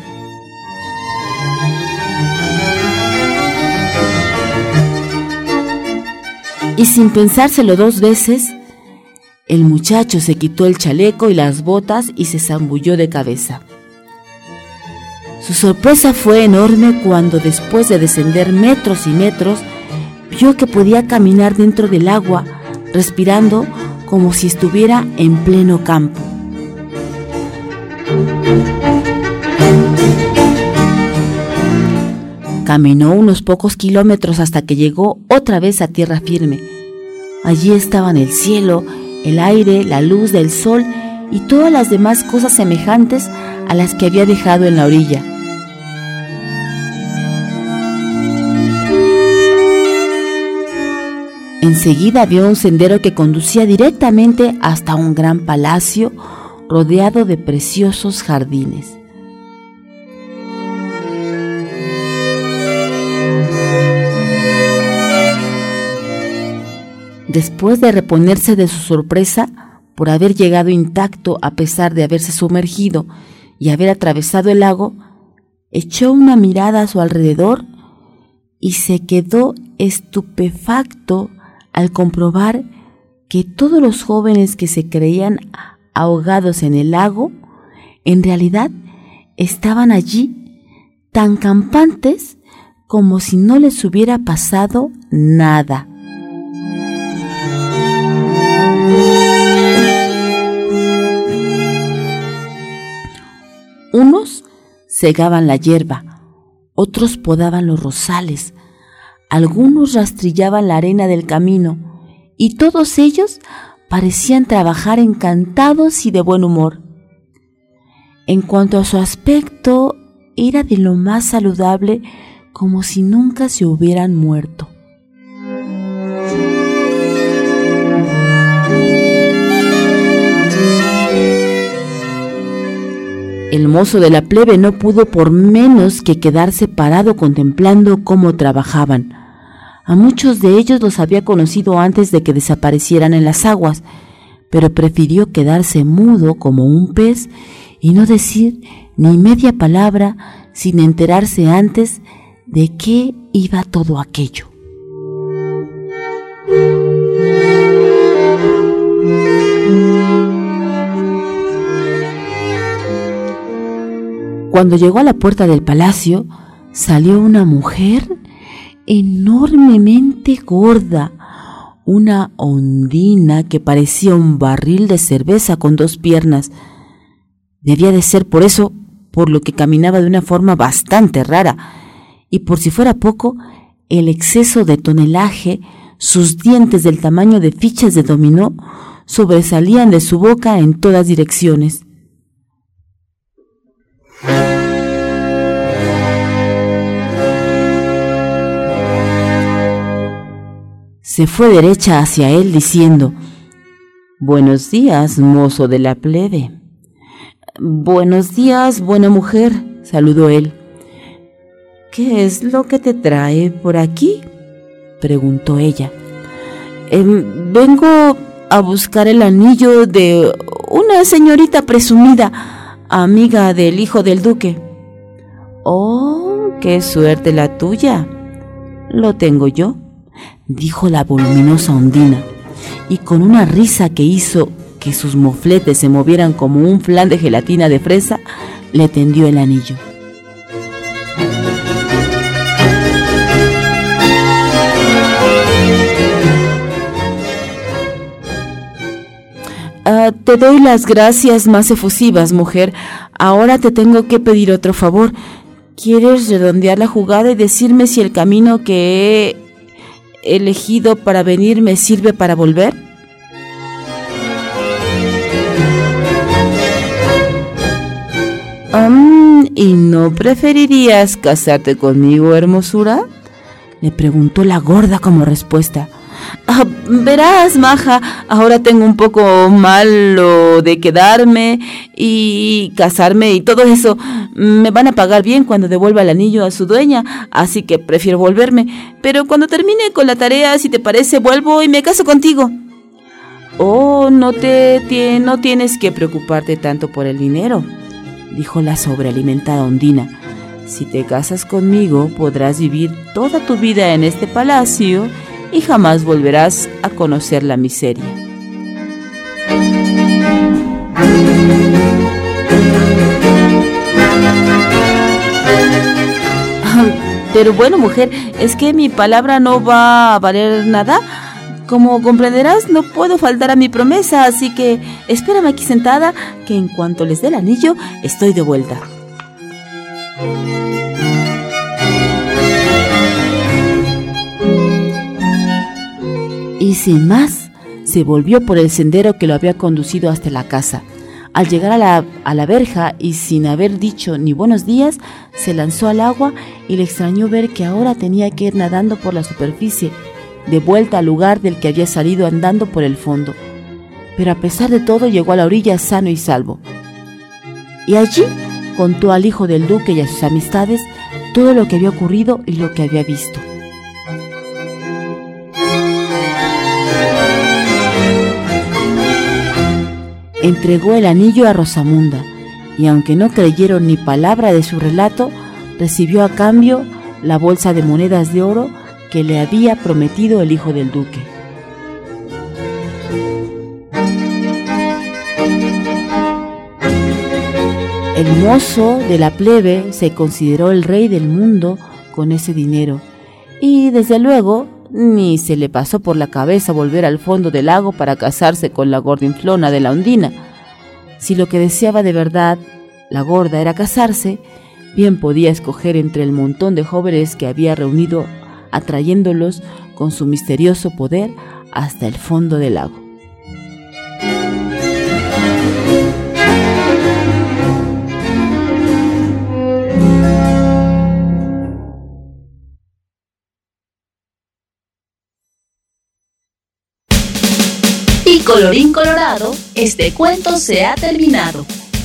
Y sin pensárselo 2 veces, el muchacho se quitó el chaleco y las botas y se zambulló de cabeza. Su sorpresa fue enorme cuando, después de descender metros y metros, vio que podía caminar dentro del agua, respirando como si estuviera en pleno campo. Caminó unos pocos kilómetros hasta que llegó otra vez a tierra firme. Allí estaban el cielo, el aire, la luz del sol y todas las demás cosas semejantes a las que había dejado en la orilla. Enseguida vio un sendero que conducía directamente hasta un gran palacio rodeado de preciosos jardines. Después de reponerse de su sorpresa por haber llegado intacto a pesar de haberse sumergido y haber atravesado el lago, echó una mirada a su alrededor y se quedó estupefacto al comprobar que todos los jóvenes que se creían ahogados en el lago, en realidad estaban allí tan campantes como si no les hubiera pasado nada. Unos segaban la hierba, otros podaban los rosales, algunos rastrillaban la arena del camino, y todos ellos parecían trabajar encantados y de buen humor. En cuanto a su aspecto, era de lo más saludable, como si nunca se hubieran muerto. El mozo de la plebe no pudo por menos que quedarse parado contemplando cómo trabajaban. A muchos de ellos los había conocido antes de que desaparecieran en las aguas, pero prefirió quedarse mudo como un pez y no decir ni media palabra sin enterarse antes de qué iba todo aquello. Cuando llegó a la puerta del palacio, salió una mujer enormemente gorda, una ondina que parecía un barril de cerveza con 2 piernas. Debía de ser por eso, por lo que caminaba de una forma bastante rara, y por si fuera poco, el exceso de tonelaje, sus dientes del tamaño de fichas de dominó, sobresalían de su boca en todas direcciones. Se fue derecha hacia él diciendo: «Buenos días, mozo de la plebe». «Buenos días, buena mujer», saludó él. «¿Qué es lo que te trae por aquí?», preguntó ella. «Vengo a buscar el anillo de una señorita presumida, amiga del hijo del duque». «Oh, qué suerte la tuya. Lo tengo yo», dijo la voluminosa ondina, y con una risa que hizo que sus mofletes se movieran como un flan de gelatina de fresa, le tendió el anillo. «Te doy las gracias más efusivas, mujer. Ahora te tengo que pedir otro favor. ¿Quieres redondear la jugada y decirme si el camino que he elegido para venir me sirve para volver?» «¿Y no preferirías casarte conmigo, hermosura?», le preguntó la gorda como respuesta. Verás, Maja, ahora tengo un poco malo de quedarme y casarme y todo eso. Me van a pagar bien cuando devuelva el anillo a su dueña, así que prefiero volverme. Pero cuando termine con la tarea, si te parece, vuelvo y me caso contigo. Oh, no tienes que preocuparte tanto por el dinero, dijo la sobrealimentada Ondina. Si te casas conmigo, podrás vivir toda tu vida en este palacio y jamás volverás a conocer la miseria. Pero bueno, mujer, es que mi palabra no va a valer nada. Como comprenderás, no puedo faltar a mi promesa, así que espérame aquí sentada, que en cuanto les dé el anillo, estoy de vuelta. Y sin más, se volvió por el sendero que lo había conducido hasta la casa. Al llegar a la verja y sin haber dicho ni buenos días, se lanzó al agua y le extrañó ver que ahora tenía que ir nadando por la superficie, de vuelta al lugar del que había salido andando por el fondo. Pero a pesar de todo llegó a la orilla sano y salvo. Y allí contó al hijo del duque y a sus amistades todo lo que había ocurrido y lo que había visto. Entregó el anillo a Rosamunda, y aunque no creyeron ni palabra de su relato, recibió a cambio la bolsa de monedas de oro que le había prometido el hijo del duque. El mozo de la plebe se consideró el rey del mundo con ese dinero, y desde luego ni se le pasó por la cabeza volver al fondo del lago para casarse con la gordinflona de la Ondina. Si lo que deseaba de verdad la gorda era casarse, bien podía escoger entre el montón de jóvenes que había reunido, atrayéndolos con su misterioso poder hasta el fondo del lago. Y colorín colorado, este cuento se ha terminado.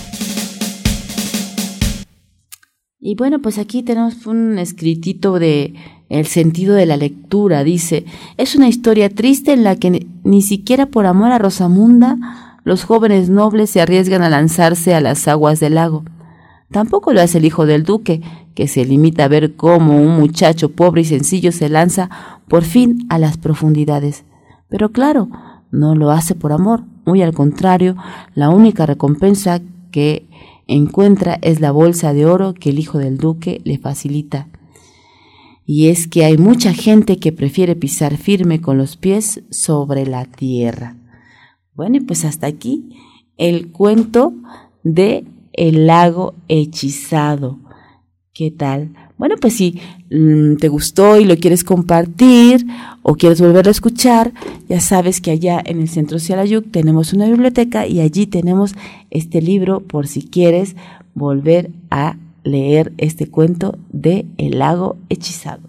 Y bueno, pues aquí tenemos un escritito de el sentido de la lectura. Dice: es una historia triste en la que ni siquiera por amor a Rosamunda los jóvenes nobles se arriesgan a lanzarse a las aguas del lago. Tampoco lo hace el hijo del duque, que se limita a ver cómo un muchacho pobre y sencillo se lanza por fin a las profundidades. Pero claro, no lo hace por amor, muy al contrario, la única recompensa que encuentra es la bolsa de oro que el hijo del duque le facilita. Y es que hay mucha gente que prefiere pisar firme con los pies sobre la tierra. Bueno, y pues hasta aquí el cuento de El lago hechizado. ¿Qué tal? Bueno, pues si te gustó y lo quieres compartir o quieres volverlo a escuchar, ya sabes que allá en el Centro Xalayuc tenemos una biblioteca y allí tenemos este libro por si quieres volver a leer este cuento de El lago hechizado.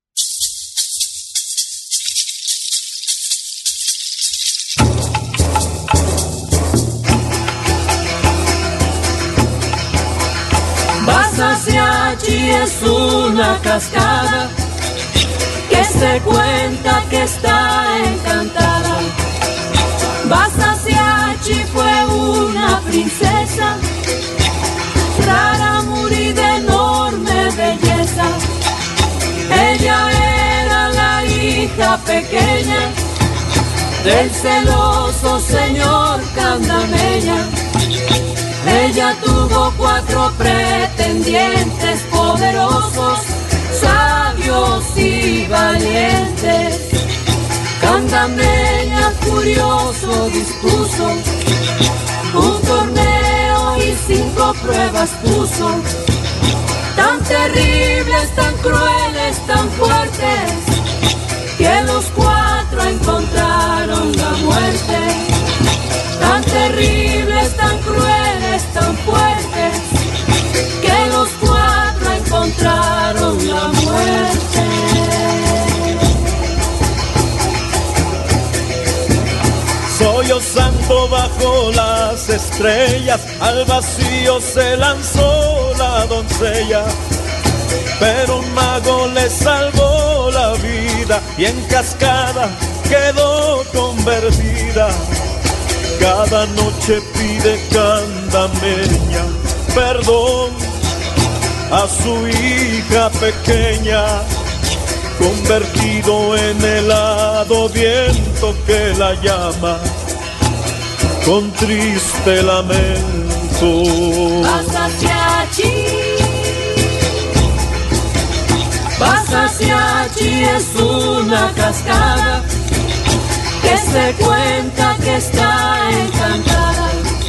Basasiachi es una cascada que se cuenta que está encantada. Basasiachi fue una princesa rara, muy de enorme belleza. Ella era la hija pequeña del celoso señor Candameña. Ella tuvo 4 pretendientes poderosos, sabios y valientes. Candameña furioso dispuso un torneo y 5 pruebas puso, tan terribles, tan crueles, tan fuertes, que los 4 encontraron la muerte. Tan terribles, tan crueles, tan fuertes, que los 4 encontraron la muerte. Sollozando bajo las estrellas, al vacío se lanzó la doncella. Pero un mago le salvó la vida y en cascada quedó convertida. Cada noche pide Candameña perdón a su hija pequeña, convertido en helado viento que la llama con triste lamento. Basasiachi es una cascada que se cuenta que está encantada.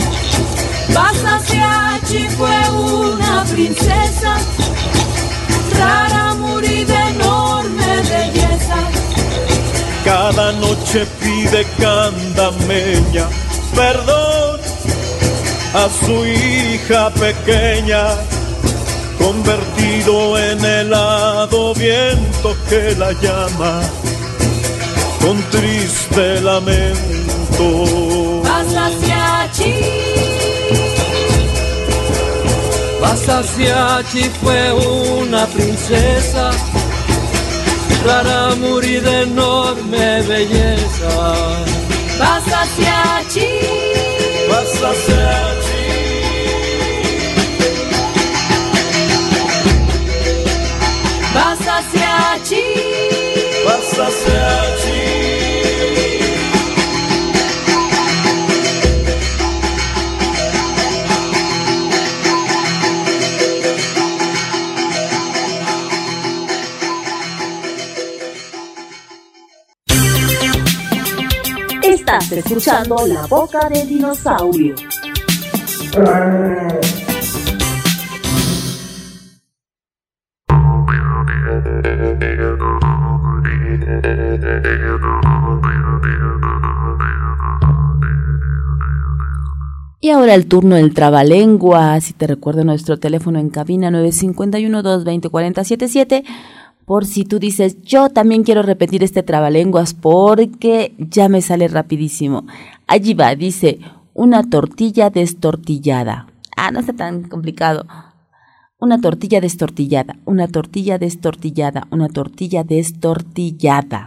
Basasiachi fue una princesa rara, muy de enorme belleza. Cada noche pide Candameña perdón a su hija pequeña, convertido en helado viento que la llama con triste lamento. Basasiachi fue una princesa rara, muy de enorme belleza. Basasiachi, Basasiachi. Basasiachi, Basasiachi. Estás escuchando La Boca del Dinosaurio. Y ahora el turno del trabalengua. Si te recuerdo nuestro teléfono en cabina 951-220-4077. Por si tú dices, yo también quiero repetir este trabalenguas porque ya me sale rapidísimo. Allí va, dice, una tortilla destortillada. No está tan complicado. Una tortilla destortillada, una tortilla destortillada, una tortilla destortillada.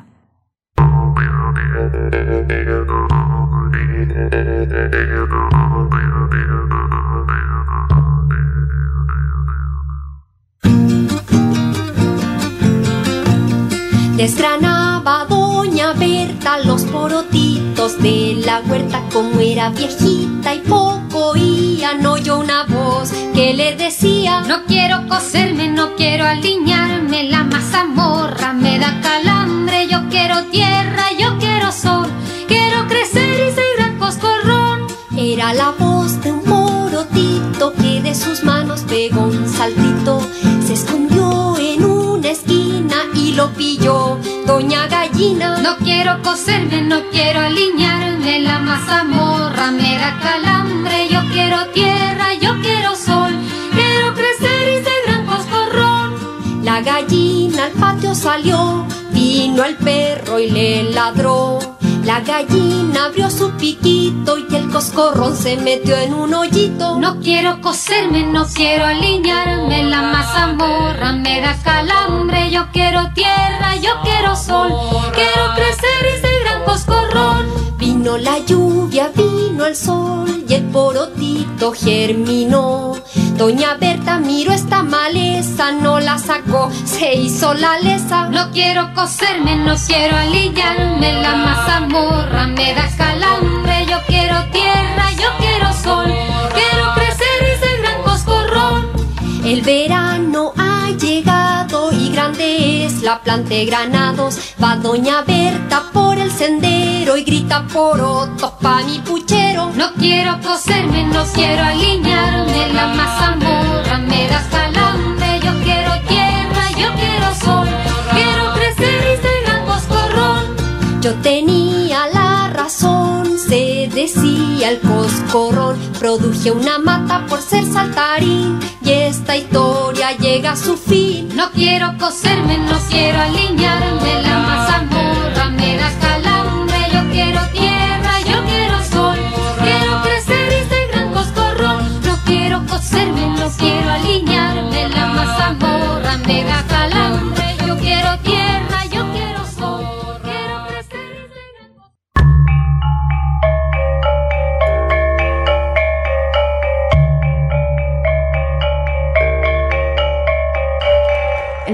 Desgranaba doña Berta los porotitos de la huerta. Como era viejita y poco oía, no oyó una voz que le decía: no quiero coserme, no quiero alinearme, la mazamorra me da calambre. Yo quiero tierra, yo quiero sol, quiero crecer y ser gran coscorrón. Era la voz de un porotito que de sus manos pegó un saltito. Se escondió en una esquina y lo pilló doña Gallina. No quiero coserme, no quiero alinearme, la mazamorra me da calambre. Yo quiero tierra, yo quiero sol, quiero crecer y ser gran coscorrón. La gallina al patio salió, vino el perro y le ladró. La gallina abrió su piquito y el coscorrón se metió en un hoyito. No quiero coserme, no quiero alinearme, la mazamorra me da calambre. Yo quiero tierra, yo quiero sol, quiero crecer y ser gran coscorrón. Vino la lluvia, vino el sol y el porotito germinó. Doña Berta miró esta maleza, no la sacó, se hizo la lesa. No quiero coserme, no quiero alinearme, la mazamorra me da calambre. Yo quiero tierra, yo quiero sol, quiero crecer y ser gran coscorrón. El verano ha llegado y grande es la planta de granados. Va doña Berta por el sendero y grita: porotos pa' mi puchero. No quiero coserme, no quiero alinearme, la mazamorra me da calambre. Yo quiero tierra, yo quiero sol, quiero crecer y ser gran coscorrón. Yo tenía la razón, se decía el coscorrón. Produje una mata por ser saltarín y esta historia llega a su fin. No quiero coserme, no quiero alinearme, la mazamorra me da calambre. Yo quiero tierra, yo quiero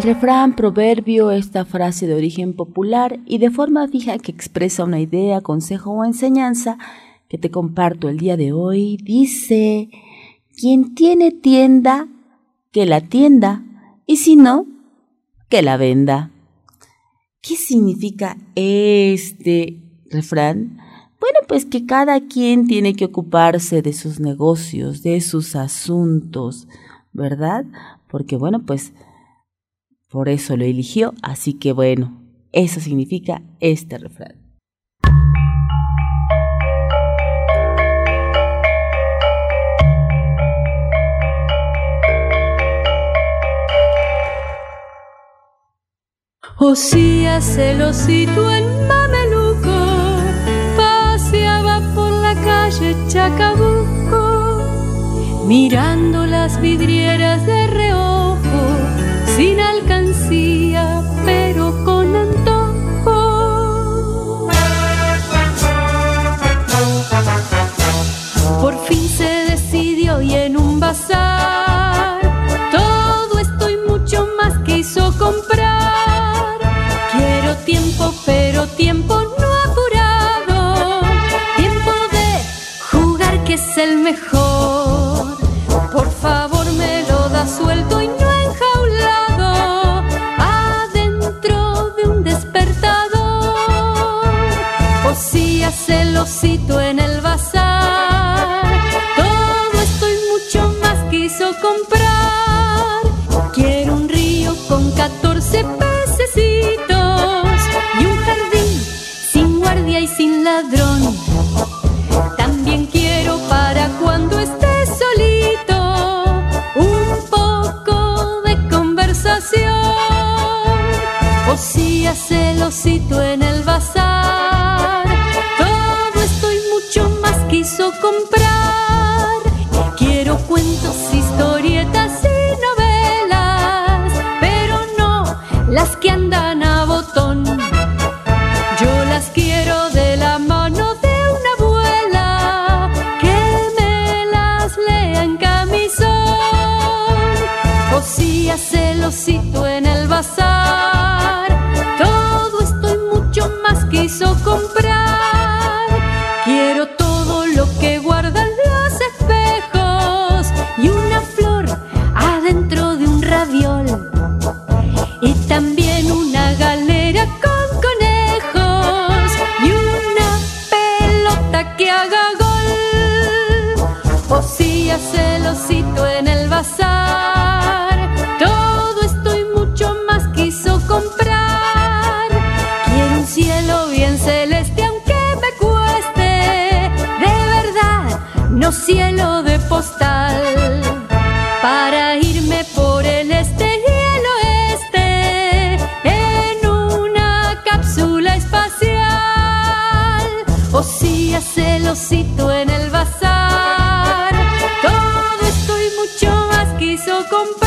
El refrán, proverbio, esta frase de origen popular y de forma fija que expresa una idea, consejo o enseñanza que te comparto el día de hoy, dice: quien tiene tienda, que la tienda, y si no, que la venda. ¿Qué significa este refrán? Bueno, pues que cada quien tiene que ocuparse de sus negocios, de sus asuntos, ¿verdad? Porque bueno, pues por eso lo eligió, así que bueno, eso significa este refrán. Josías el osito en Mameluco paseaba por la calle Chacabuco, mirando las vidrieras de reojo, sin alcancía, pero con antojo. Por fin se decidió y en un bazar todo esto y mucho más quiso comprar. Quiero tiempo, pero tiempo no apurado, tiempo de jugar que es el mejor. Por favor me lo da suelto y no enjaulado, adentro de un despertador. Josías el osito en el bazar, todo esto y mucho más quiso comprar. Quiero un río con 14 pececitos y un jardín sin guardia y sin ladrón. También quiero para cuando esté solito un poco de conversación. Josías el osito en el bazar, todo esto y mucho más quiso comprar. Quiero cuentos, historietas y novelas, pero no las que andan a botón. Yo las quiero de la mano de una abuela que me las lea en camisón. Josías el osito en el bazar, todo esto y mucho más quiso comprar. Quiero todo lo que guardan los espejos y una flor adentro de un raviol, y también una galera con conejos y una pelota que haga gol. Josías el osito en el bazar, todo esto y mucho más quiso comprar. Quiero un cielo bien celeste aunque me cueste, de verdad, no cielo de postal, para irme por el este y el oeste en una cápsula espacial. Josías el osito en el bazar, todo esto y mucho más quiso comprar.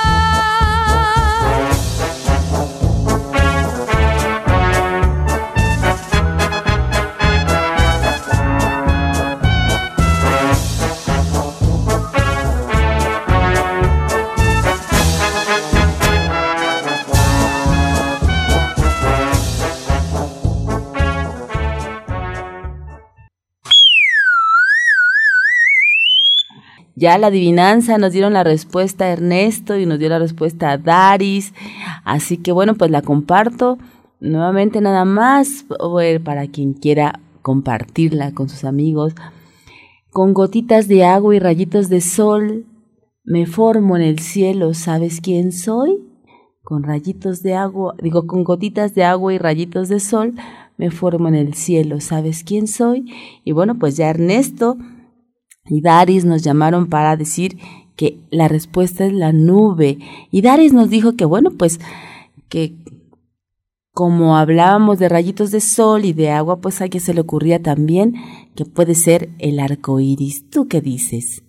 Ya la adivinanza nos dieron la respuesta a Ernesto y nos dio la respuesta a Daris, así que bueno, pues la comparto nuevamente nada más para quien quiera compartirla con sus amigos. Con gotitas de agua y rayitos de sol me formo en el cielo, ¿sabes quién soy? Con rayitos de agua, con gotitas de agua y rayitos de sol me formo en el cielo, ¿sabes quién soy? Y bueno, pues ya Ernesto y Daris nos llamaron para decir que la respuesta es la nube. Y Daris nos dijo que bueno, pues que como hablábamos de rayitos de sol y de agua, pues a ella se le ocurría también que puede ser el arco iris. ¿Tú qué dices?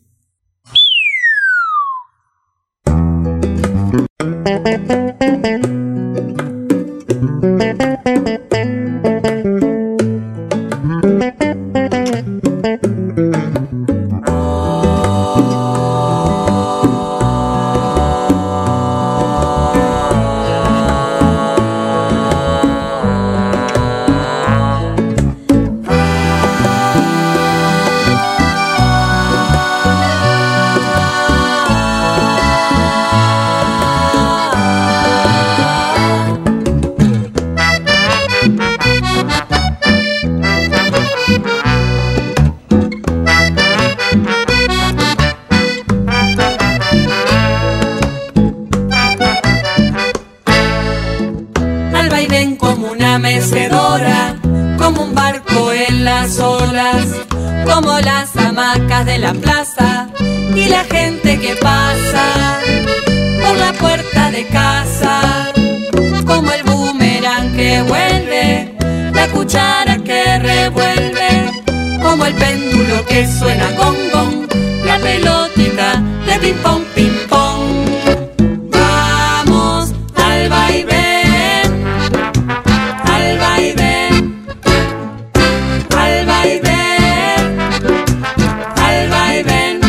como las hamacas de la plaza y la gente que pasa por la puerta de casa, como el boomerang que vuelve, la cuchara que revuelve, como el péndulo que suena gong gong, la pelotita de ping pong ping pong. Vamos al vaivén, al vaivén, al vaivén, al vaivén.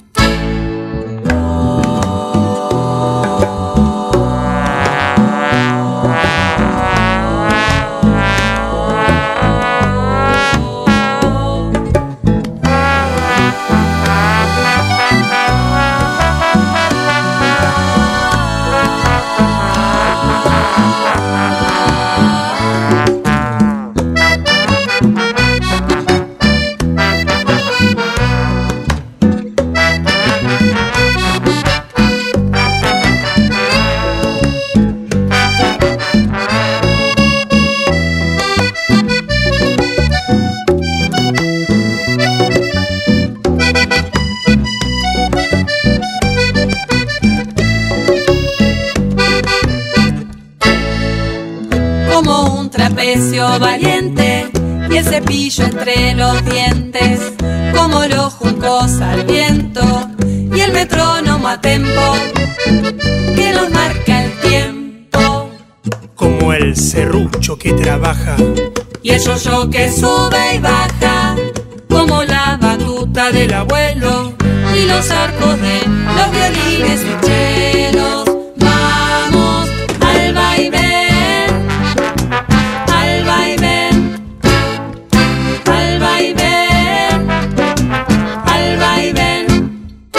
Valiente y el cepillo entre los dientes, como los juncos al viento y el metrónomo a tempo que nos marca el tiempo, como el serrucho que trabaja y el yo-yo que sube y baja, como la batuta del abuelo y los arcos de los violines y chelos. Vamos al vaivén, al vaivén, al vaivén, al vaivén.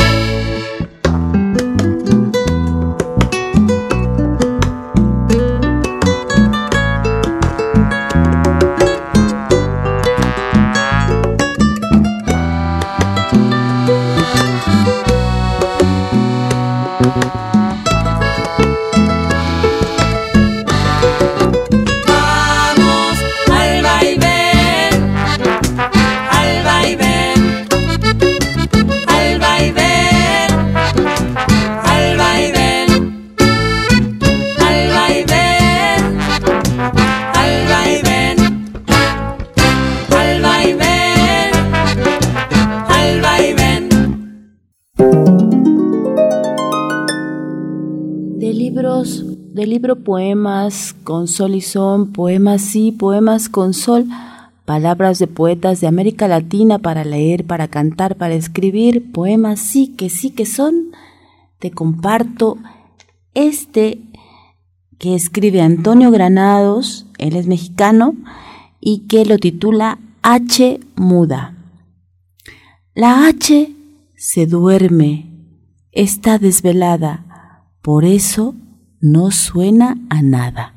Del libro Poemas con Sol y Son, poemas sí, poemas con sol, palabras de poetas de América Latina para leer, para cantar, para escribir, poemas sí que son, te comparto este que escribe Antonio Granados, él es mexicano, y que lo titula H muda. La H se duerme, está desvelada, por eso no suena a nada.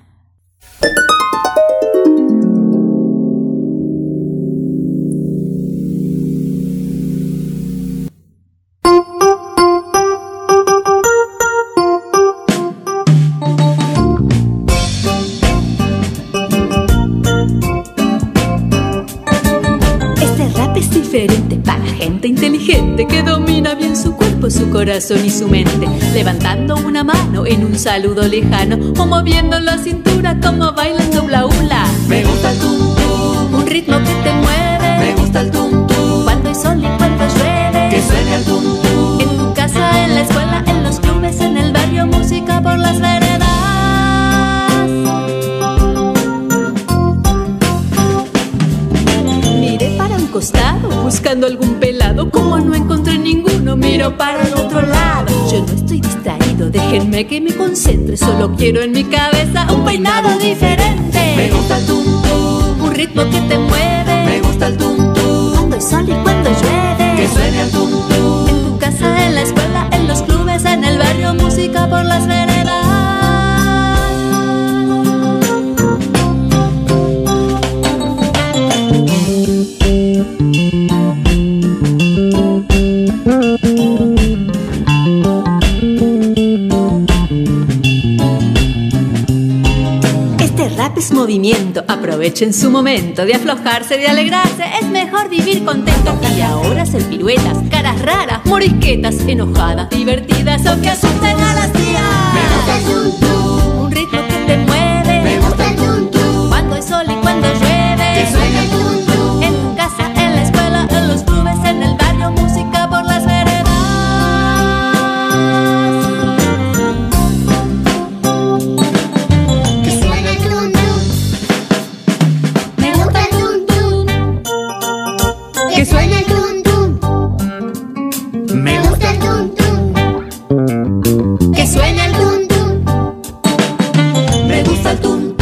Este rap es diferente para gente inteligente que domina bien su cuerpo, su corazón y su mente, levantando una mano en un saludo lejano o moviendo la cintura como bailando bla bla. Me gusta el tum tum, un ritmo que te mueve. Me gusta el tum tum, cuando hay sol y cuando llueve. Que suene el tum tum, en tu casa, en la escuela, en los clubes, en el barrio, música por las veredas. Miré para un costado buscando algún pelado, como no encontré ninguno, miro para el otro lado. Yo no estoy distraído, déjenme que me concentre, solo quiero en mi cabeza un peinado diferente. Me gusta el tum tum, un ritmo que te mueve. Me gusta el tum tum, cuando hay sol y cuando llueve. Que suene el tum tum, en tu casa, en la escuela, en los clubes, en el barrio, música por las veredas. movimiento. Aprovechen su momento de aflojarse, de alegrarse. Es mejor vivir contento. Y ahora hacer piruetas, caras raras, morisquetas, enojadas, divertidas o que asusten a las tías. Me gusta el tum-tum. Un ritmo que te mueve. Me gusta el tum-tum. Cuando hay sol y cuando llueve. Que suene el tum-tum. En tu casa, en la escuela, en los clubes, en el barrio, música por las veredas. Que suene el tum-tum. Me gusta el tum-tum. Que suene el tum-tum. Me gusta el tum-tum. Que suene el tum-tum. Me gusta el tum-tum.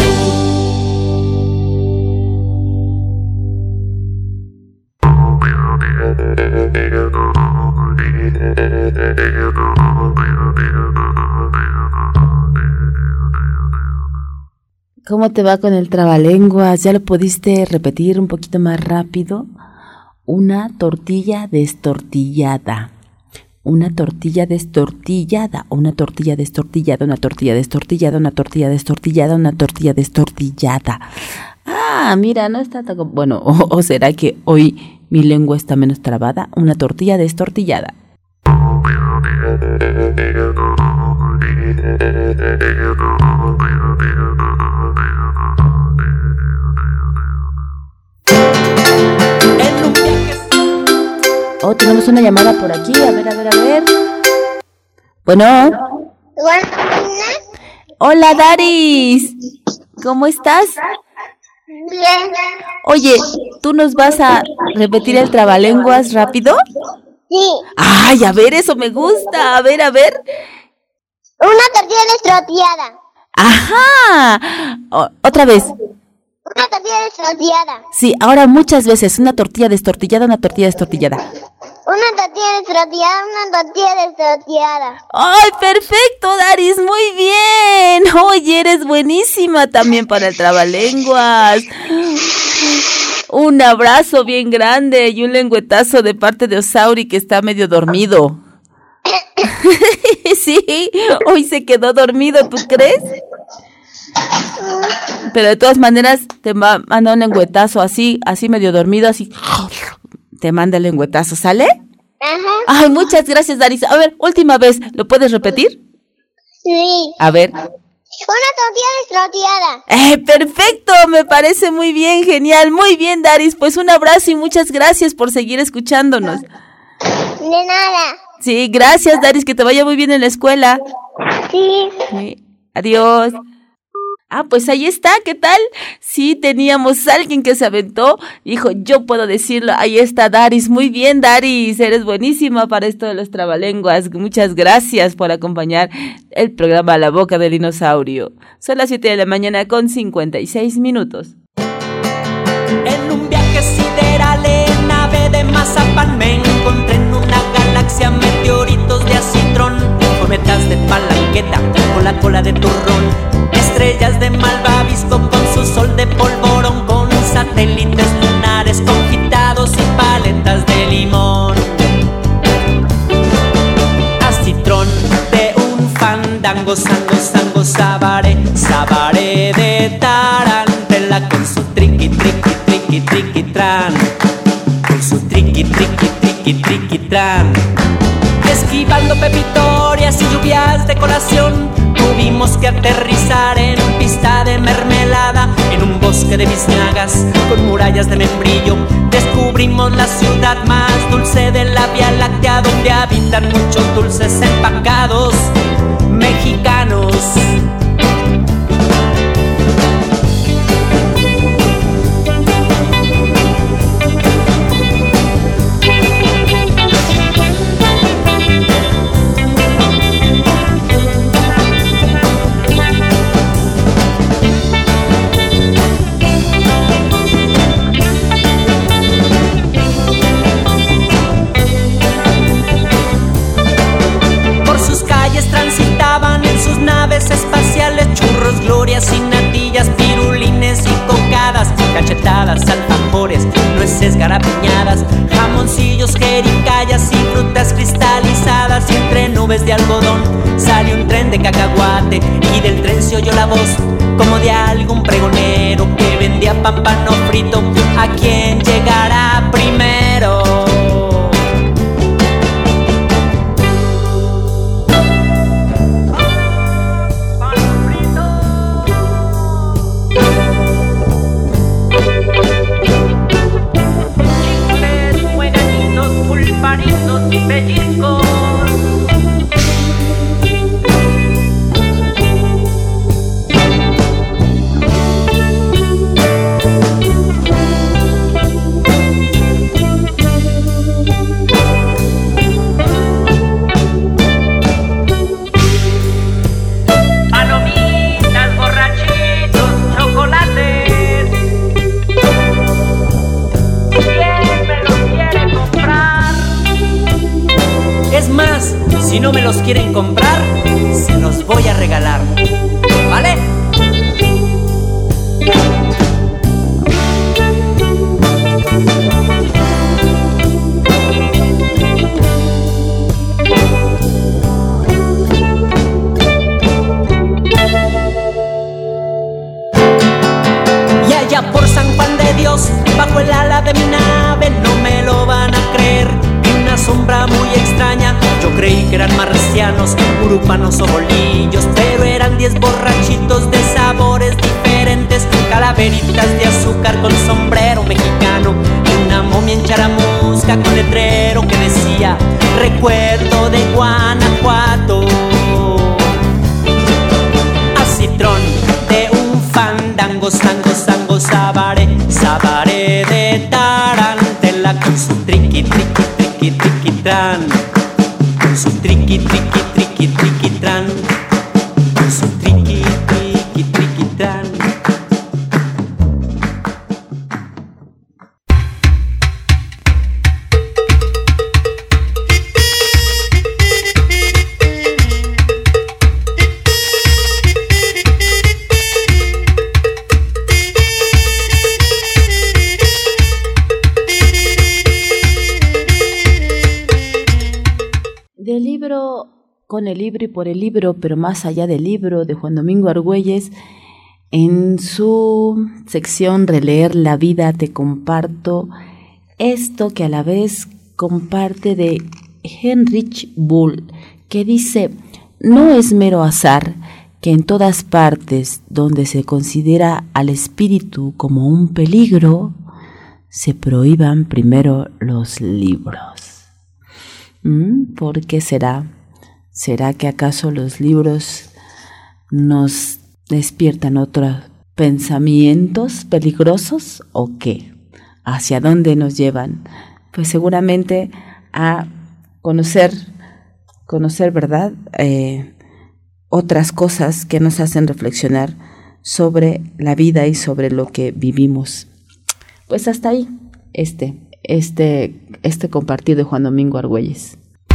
¿Cómo te va con el trabalenguas? ¿Ya lo pudiste repetir un poquito más rápido? Una tortilla destortillada. Una tortilla destortillada. Una tortilla destortillada. Una tortilla destortillada. Una tortilla destortillada. Una tortilla destortillada. Ah, mira, no está tan... Bueno, o será que hoy mi lengua está menos trabada. Una tortilla destortillada. Oh, tenemos una llamada por aquí. A ver. Bueno. Hola, Daris. ¿Cómo estás? Bien. Oye, ¿tú nos vas a repetir el trabalenguas rápido? Sí. Ay, a ver, eso me gusta. A ver. Una tortilla destortillada. Ajá. Otra vez. Una tortilla destortillada. Sí, ahora muchas veces. Una tortilla destortillada, una tortilla destortillada. Una tortilla destortillada, una tortilla destortillada. ¡Ay, perfecto, Daris! ¡Muy bien! Oye, eres buenísima también para el trabalenguas. Un abrazo bien grande y un lengüetazo de parte de Osauri, que está medio dormido. Sí, hoy se quedó dormido, ¿tú crees? Pero de todas maneras te manda un lengüetazo así medio dormido, así. Te manda el lengüetazo, ¿sale? Ajá. Ay, muchas gracias, Daris. A ver, última vez, ¿lo puedes repetir? Sí. A ver. Una tortilla destortillada. Perfecto, me parece muy bien, genial. Muy bien, Daris, pues un abrazo y muchas gracias por seguir escuchándonos. De nada. Sí, gracias, Daris, que te vaya muy bien en la escuela. Sí. Adiós. Ah, pues ahí está, ¿qué tal? Sí, teníamos a alguien que se aventó, dijo, yo puedo decirlo, ahí está Daris. Muy bien, Daris, eres buenísima para esto de los trabalenguas. Muchas gracias por acompañar el programa La Boca del Dinosaurio. Son las 7 de la mañana con 56 minutos. En un viaje sideral en nave de Mazapán me encontré en una galaxia meteoritos de acitrón, cometas de palanqueta con la cola de turrón, estrellas de malvavisco con su sol de polvorón, con satélites lunares confitados y paletas de limón. Acitrón de un fandango, sango, sabaré de tarantela con su triqui, tran, con su triqui, tran. Esquivando pepitorias y lluvias de colación, tuvimos que aterrizar en pista de mermelada, en un bosque de biznagas con murallas de membrillo. Descubrimos la ciudad más dulce de la Vía Láctea, donde habitan muchos dulces empacados mexicanos. Espaciales, churros, glorias y natillas, pirulines y cocadas, cachetadas, alfajores, nueces garapiñadas, jamoncillos, jericayas y frutas cristalizadas, y entre nubes nubes de algodón sale un tren de cacahuate y del tren se oyó la voz como de algún pregonero que vendía pan no frito. ¿A quién llegará primero? Palitos y pellizcos. Palomitas, borrachitos, chocolates. ¿Quién me los quiere comprar? Es más, si no me los quieren comprar, se los voy a regalar, ¿vale? Y allá por San Juan de Dios, bajo el ala de mi nave, no me lo van a creer, una sombra muy extraña. Yo creí que eran marcianos, urupanos o bolillos, pero eran 10 borrachitos de sabores diferentes, calaveritas de azúcar con sombrero mexicano y una momia en charamusca con letrero que decía recuerdo de Guanajuato. Acitrón de un fandango, sango, sango, sabare, sabare de tarantela con su triqui, triqui, triqui, triqui, tran, con su triqui, triqui, triqui, triqui, tran, con su triqui, triqui, triqui, tran. Del libro Con el libro y por el libro, pero más allá del libro, de Juan Domingo Argüelles, en su sección Releer la vida, te comparto esto que a la vez comparte de Heinrich Böll, que dice: no es mero azar que en todas partes donde se considera al espíritu como un peligro, se prohíban primero los libros. ¿Por qué será? ¿Será que acaso los libros nos despiertan otros pensamientos peligrosos o qué? ¿Hacia dónde nos llevan? Pues seguramente a conocer, ¿verdad? Otras cosas que nos hacen reflexionar sobre la vida y sobre lo que vivimos. Pues hasta ahí este compartir de Juan Domingo Argüelles.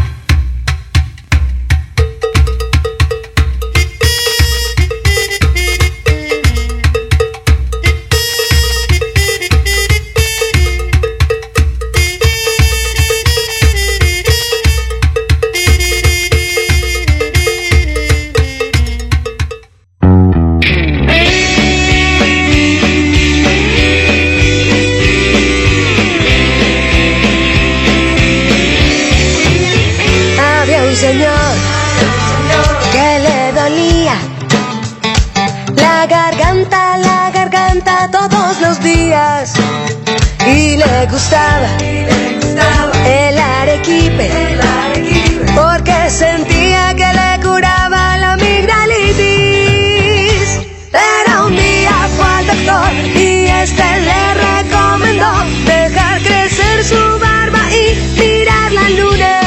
Y le gustaba el arequipe, porque sentía que le curaba la amigdalitis. Pero un día fue al doctor y le recomendó dejar crecer su barba y mirar la luna.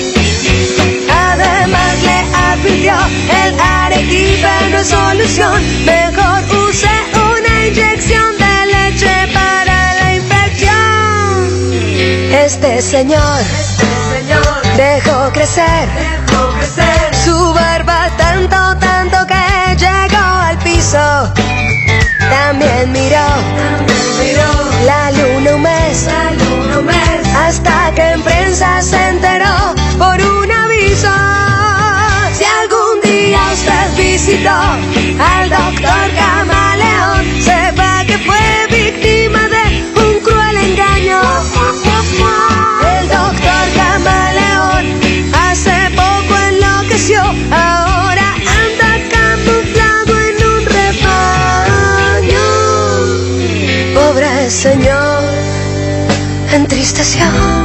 Además le advirtió: el arequipe no es solución, mejor use una inyección de leche para la infección. Este señor dejó crecer su barba tanto que llegó al piso. También miró la luna un mes, hasta que en prensa se enteró por un aviso. galáctico, al doctor Camaleón. Sepa que fue víctima de un cruel engaño. El doctor Camaleón hace poco enloqueció, ahora anda camuflado en un rebaño. Pobre señor, entristeció.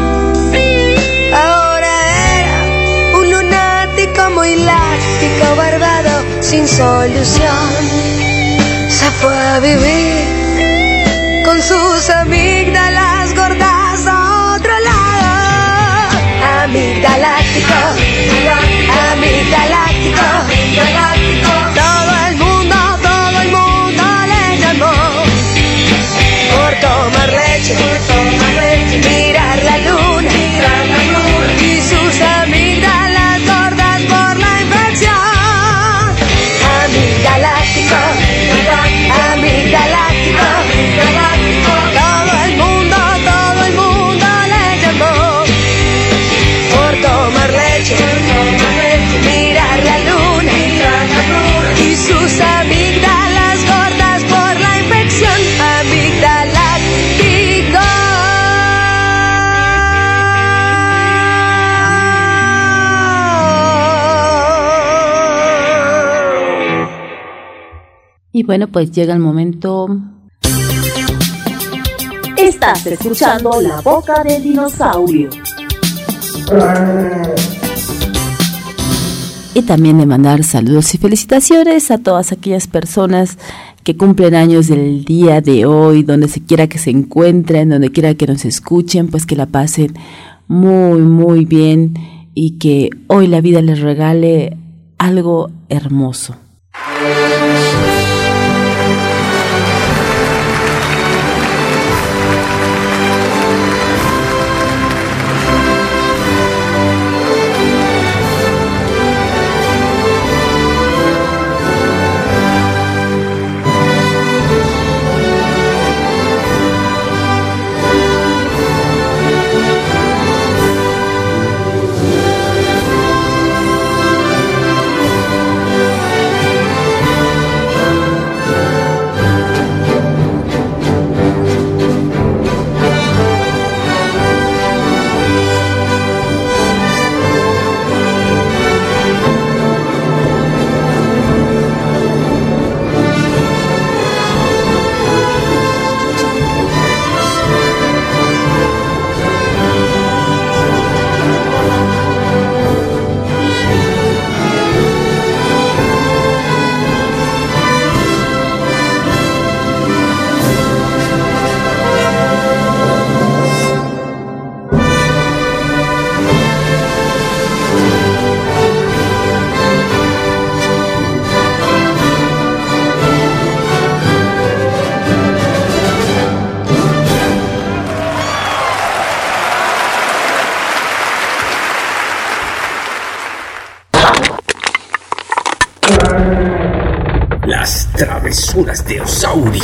Ahora era un lunático muy láctico, barbado, sin solución. Se fue a vivir con sus amígdalas gordas a otro lado. Amigdaláctico, amigdaláctico, todo el mundo le llamó. Por tomar leche, mirar la luna y sus amígdalas gordas por la infección. Amigdaláctico, amigdaláctico, todo el mundo le llamó. Por tomar leche, mirar la luna y sus amígdalas gordas por la infección. Amigdaláctico. Y bueno, pues llega el momento. Estás escuchando La Boca del Dinosaurio. Y también de mandar saludos y felicitaciones a todas aquellas personas que cumplen años del día de hoy, donde se quiera que se encuentren, donde quiera que nos escuchen, pues que la pasen muy, muy bien y que hoy la vida les regale algo hermoso. Las travesuras de Osauri.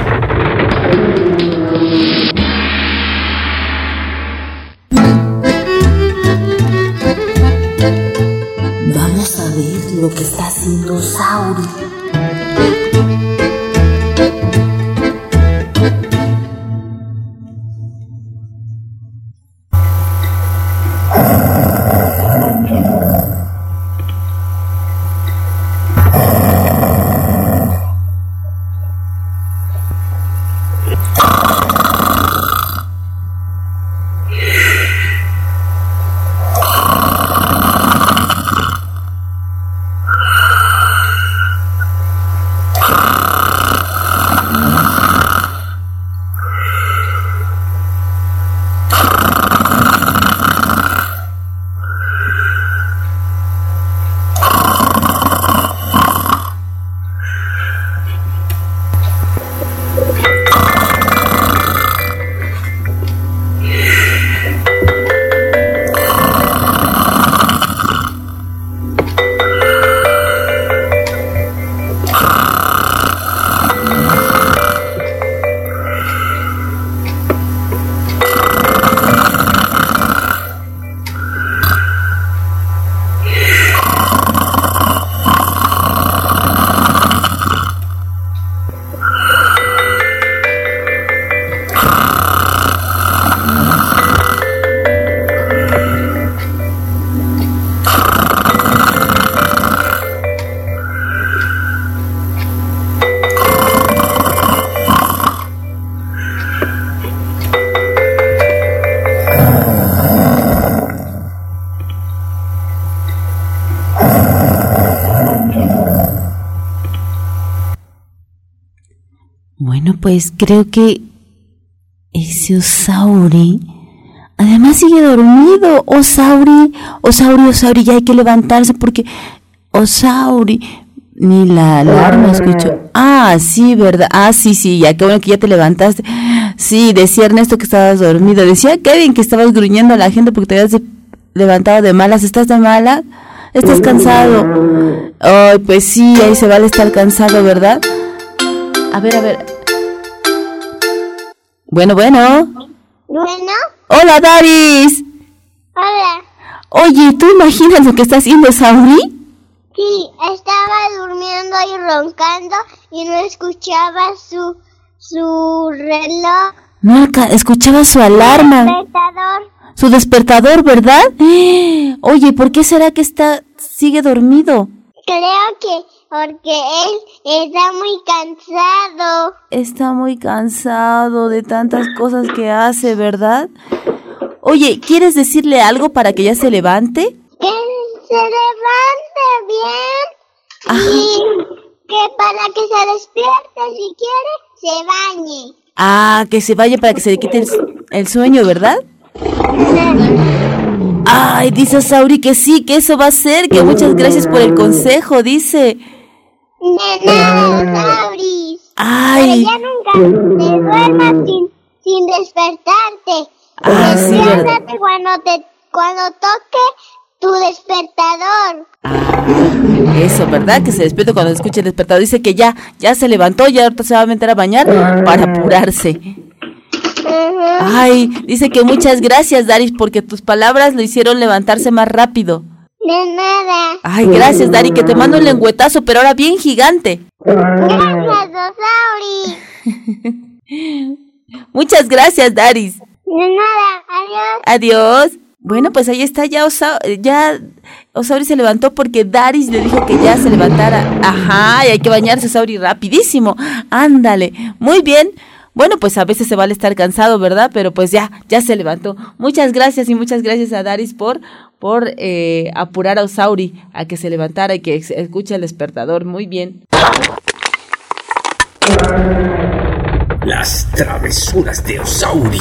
Vamos a ver lo que está haciendo Osauri. pues creo que ese Osauri además sigue dormido. Osauri, ya hay que levantarse porque Osauri, ni la alarma escucho. Ah, sí, ¿verdad? Ah, sí, ya, qué bueno que ya te levantaste. Sí, decía Ernesto que estabas dormido. Decía Kevin que estabas gruñendo a la gente porque te habías levantado de malas. ¿Estás de mala? ¿Estás cansado? Ay, pues sí, ahí se vale estar cansado, ¿verdad? A ver. Bueno. Hola, Daris. Hola. Oye, ¿tú imaginas lo que está haciendo Sauri? Sí, estaba durmiendo y roncando y no escuchaba su reloj. No, escuchaba su alarma. Su despertador, ¿verdad? Oye, ¿por qué será que sigue dormido? Creo que porque él está muy cansado. Está muy cansado de tantas cosas que hace, ¿verdad? Oye, ¿quieres decirle algo para que ya se levante? Que se levante bien. Ajá. Y que para que se despierte, si quiere, se bañe. Ah, que se vaya para que se le quite el sueño, ¿verdad? Ay, dice Sauri que sí, que eso va a ser, que muchas gracias por el consejo, dice. De nada, Sauri. Ay. Pero ya nunca te duermas sin despertarte. Ah, sí, despiértate cuando toque tu despertador. Ah, eso, ¿verdad? Que se despierte cuando escuche el despertador. Dice que ya se levantó, ya ahorita se va a meter a bañar para apurarse. Ay, dice que muchas gracias, Daris, porque tus palabras lo hicieron levantarse más rápido. De nada. Ay, gracias, Dari, que te mando un lengüetazo, pero ahora bien gigante. Gracias, Osauri. Muchas gracias, Daris. De nada, adiós. Adiós. Bueno, pues ahí está, ya Osauri se levantó porque Daris le dijo que ya se levantara. Ajá, y hay que bañarse, Osauri, rapidísimo. Ándale, muy bien. Bueno, pues a veces se vale estar cansado, ¿verdad? Pero pues ya se levantó. Muchas gracias y muchas gracias a Daris por apurar a Osauri a que se levantara y que escuche el despertador. Muy bien. Las travesuras de Osauri.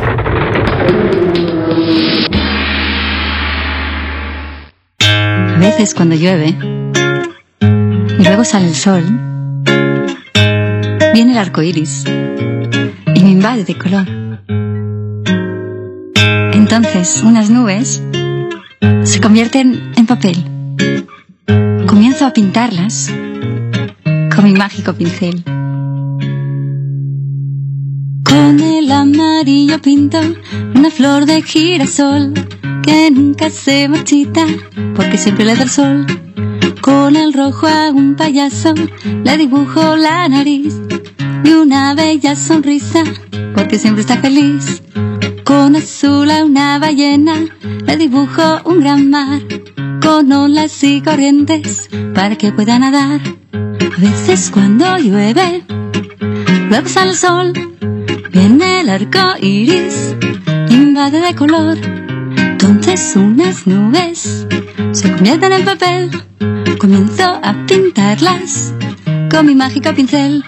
A veces cuando llueve y luego sale el sol, viene el arco iris y me invade de color. Entonces unas nubes se convierten en papel. Comienzo a pintarlas con mi mágico pincel. Con el amarillo pinto una flor de girasol que nunca se marchita porque siempre le da el sol. Con el rojo a un payaso le dibujo la nariz y una bella sonrisa porque siempre está feliz. Con azul a una ballena le dibujo un gran mar con olas y corrientes para que pueda nadar. A veces cuando llueve, luego sale el sol, viene el arco iris, invade de color. Entonces unas nubes se convierten en papel. Comienzo a pintarlas con mi mágico pincel.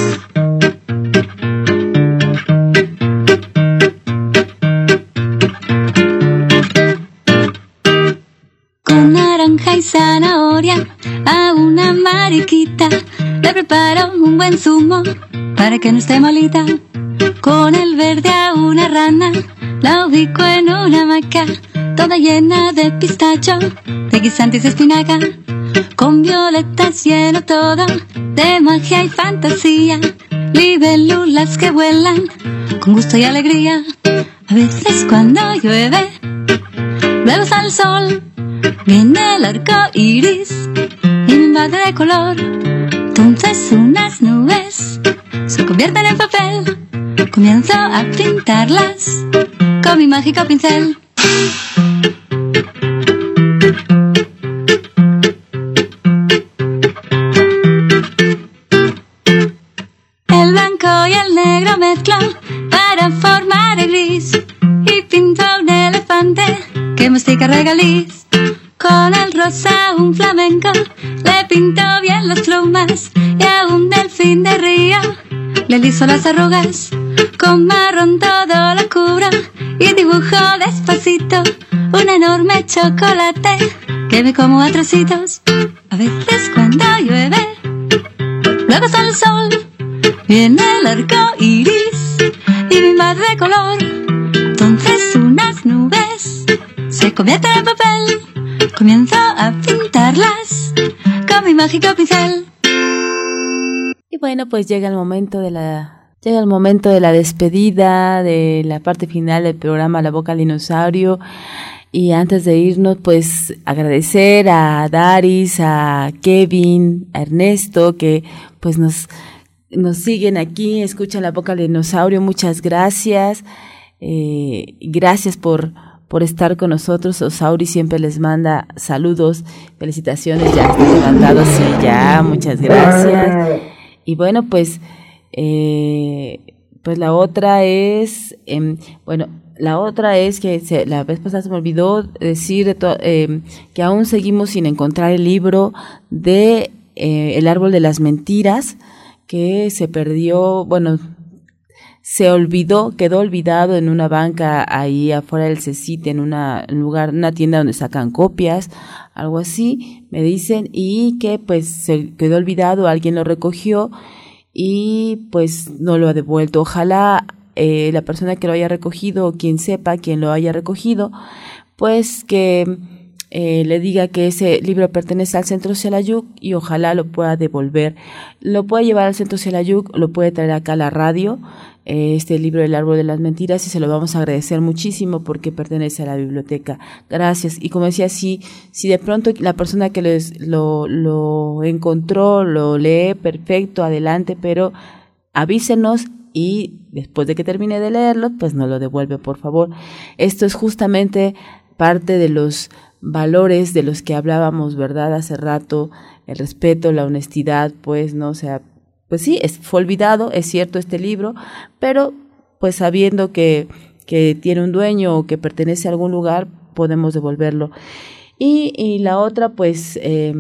Con naranja y zanahoria a una mariquita le preparo un buen zumo para que no esté malita. Con el verde a una rana la ubico en una hamaca toda llena de pistacho, de guisantes y espinaca. Con violetas lleno todo de magia y fantasía, libélulas que vuelan con gusto y alegría. A veces cuando llueve, luego sale el sol, viene el arco iris, invade de color. Entonces unas nubes se convierten en papel. Comienzo a pintarlas con mi mágico pincel. El blanco y el negro mezclo para formar el gris y pinto un elefante que mastica regaliz. Con el rosa un flamenco le pinto bien las plumas y a un delfín de río le aliso las arrugas, con marrón todo lo cubro y dibujo despacito un enorme chocolate que me como a trocitos. A veces cuando llueve, luego sale el sol, viene el arco iris y mi mar de color. Entonces unas nubes se convierten en papel, comienzo a pintarlas con mi mágico pincel. Y bueno, pues llega el momento de la despedida, de la parte final del programa La Boca del Dinosaurio. Y antes de irnos, pues agradecer a Daris, a Kevin, a Ernesto, que pues nos siguen aquí, escuchan La Boca del Dinosaurio. Muchas gracias. Gracias por estar con nosotros. Osauri siempre les manda saludos, felicitaciones, ya están levantados, sí, ya, muchas gracias. Y bueno, pues la otra es, que la vez pasada se me olvidó decir que aún seguimos sin encontrar el libro de El Árbol de las Mentiras, que se perdió, quedó olvidado en una banca ahí afuera del CECIT, en una tienda donde sacan copias, algo así, me dicen, y que pues se quedó olvidado, alguien lo recogió y pues no lo ha devuelto. Ojalá la persona que lo haya recogido, o quien sepa quién lo haya recogido, pues que le diga que ese libro pertenece al Centro Xelayuc y ojalá lo pueda devolver. Lo puede llevar al Centro Xelayuc, lo puede traer acá a la radio, este libro El Árbol de las Mentiras, y se lo vamos a agradecer muchísimo porque pertenece a la biblioteca. Gracias. Y como decía, si de pronto la persona que lo encontró lo lee, perfecto, adelante, pero avísenos y después de que termine de leerlo, pues nos lo devuelve, por favor. Esto es justamente parte de los valores de los que hablábamos, ¿verdad? Hace rato, el respeto, la honestidad, pues, ¿no? O sea, pues sí, fue olvidado, es cierto, este libro, pero pues sabiendo que tiene un dueño o que pertenece a algún lugar, podemos devolverlo. Y la otra, pues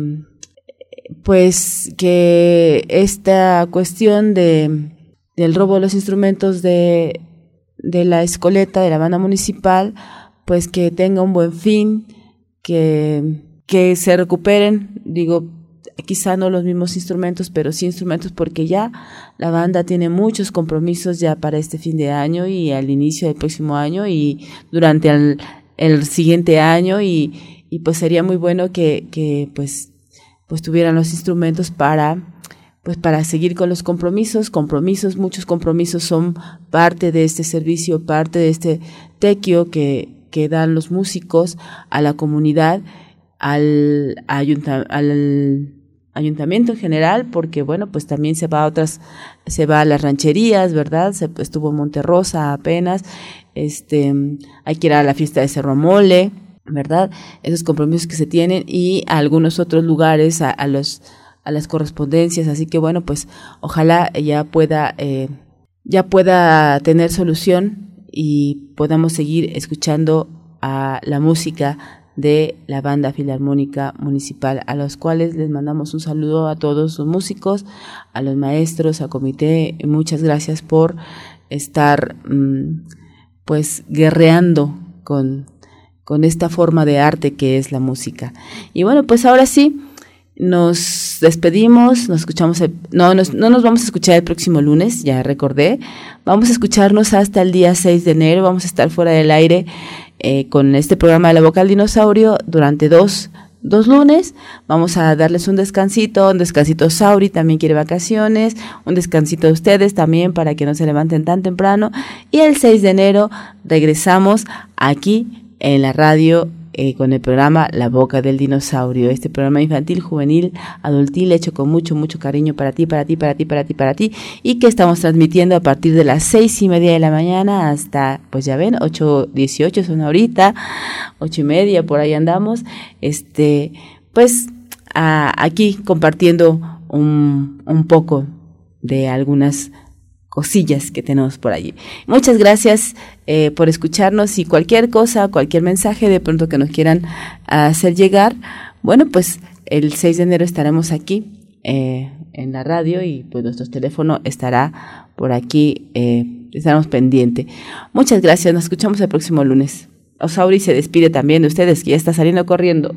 que esta cuestión del robo de los instrumentos de la escoleta de la banda municipal, pues que tenga un buen fin, que se recuperen, digo, quizá no los mismos instrumentos, pero sí instrumentos, porque ya la banda tiene muchos compromisos ya para este fin de año y al inicio del próximo año y durante el siguiente año y pues sería muy bueno que pues tuvieran los instrumentos para seguir con los compromisos, muchos compromisos son parte de este servicio, parte de este tequio que dan los músicos a la comunidad, al ayuntamiento en general, porque bueno, pues también se va a las rancherías, ¿verdad? Estuvo en Monterrosa apenas, hay que ir a la fiesta de Cerro Mole, ¿verdad? Esos compromisos que se tienen y a algunos otros lugares, a las correspondencias, así que bueno, pues ojalá ya pueda tener solución y podamos seguir escuchando a la música de la Banda Filarmónica Municipal, a los cuales les mandamos un saludo a todos los músicos, a los maestros, a comité, y muchas gracias por estar pues guerreando con esta forma de arte que es la música. Y bueno, pues ahora sí, nos despedimos, nos escuchamos, no nos vamos a escuchar el próximo lunes, ya recordé, vamos a escucharnos hasta el día 6 de enero, vamos a estar fuera del aire con este programa de La Boca del Dinosaurio durante dos lunes, vamos a darles un descansito Sauri también quiere vacaciones, un descansito de ustedes también para que no se levanten tan temprano, y el 6 de enero regresamos aquí en la radio con el programa La Boca del Dinosaurio, este programa infantil, juvenil, adultil, hecho con mucho, mucho cariño para ti, y que estamos transmitiendo a partir de las 6:30 de la mañana hasta, pues ya ven, 8:18 son ahorita, 8:30, por ahí andamos, pues aquí compartiendo un poco de algunas cosillas que tenemos por allí. Muchas gracias por escucharnos, y cualquier cosa, cualquier mensaje de pronto que nos quieran hacer llegar, bueno, pues el 6 de enero estaremos aquí en la radio y pues nuestro teléfono estará por aquí estamos pendientes. Muchas gracias, nos escuchamos el próximo lunes. Osauri se despide también de ustedes, que ya está saliendo corriendo.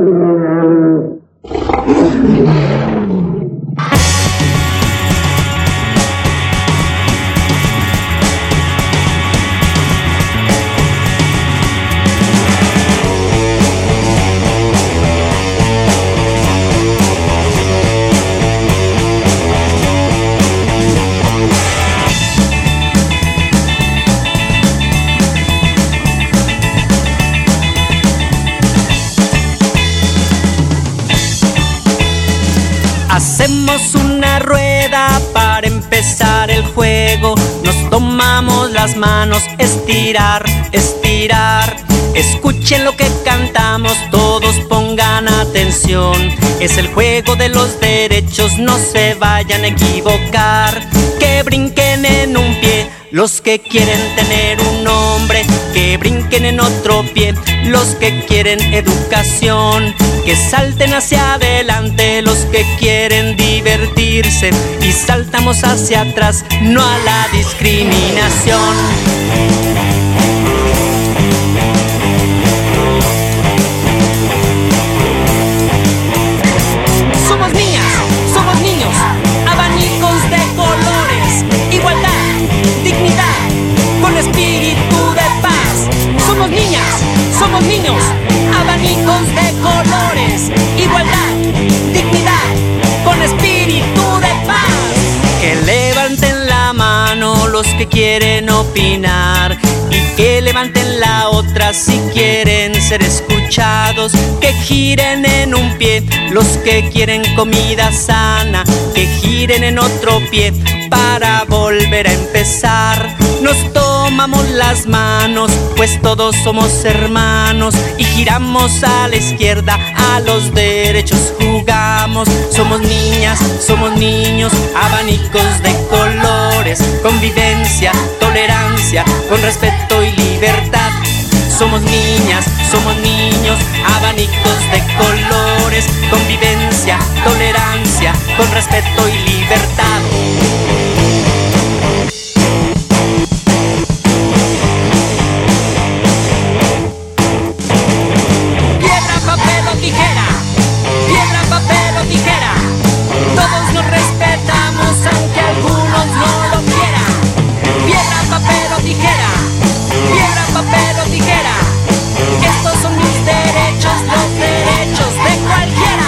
Hacemos una rueda para empezar el juego. Nos tomamos las manos, estirar, estirar. Escuchen lo que cantamos, todos pongan atención. Es el juego de los derechos, no se vayan a equivocar. Que brinquen en un pie los que quieren tener un nombre, que brinquen en otro pie los que quieren educación, que salten hacia adelante los que quieren divertirse y saltamos hacia atrás, no a la discriminación. Somos niñas, somos niños, abanicos de colores, igualdad, dignidad, con espíritu de paz. Somos niñas, somos niños, abanicos de colores, igualdad, dignidad, con espíritu de paz. Que levanten la mano los que quieren opinar y que levanten la otra si quieren ser escuchados. Que giren en un pie los que quieren comida sana, que giren en otro pie para volver a empezar. Nos tomamos las manos, pues todos somos hermanos, y giramos a la izquierda, a los derechos jugamos. Somos niñas, somos niños, abanicos de colores, convivencia, tolerancia, con respeto y libertad. Somos niñas, somos niños, abanicos de colores, convivencia, tolerancia, con respeto y libertad. Piedra, papel o tijera, piedra, papel o tijera. Todos nos respetamos aunque algunos no lo quieran. Piedra, papel o tijera, piedra, papel o tijera. Estos son mis derechos, los derechos de cualquiera.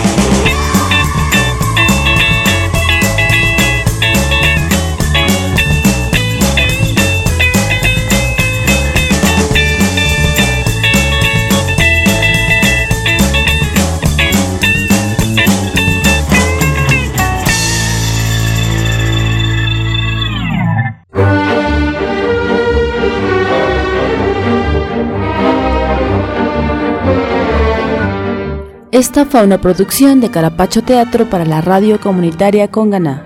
Esta fue una producción de Carapacho Teatro para la radio comunitaria Conganá.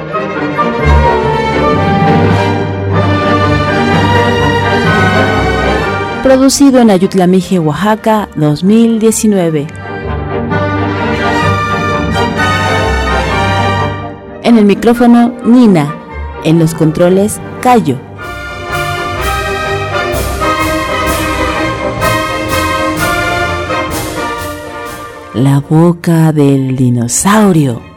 Producido en Ayutlamije, Oaxaca, 2019. En el micrófono, Nina. En los controles, Cayo. La boca del dinosaurio.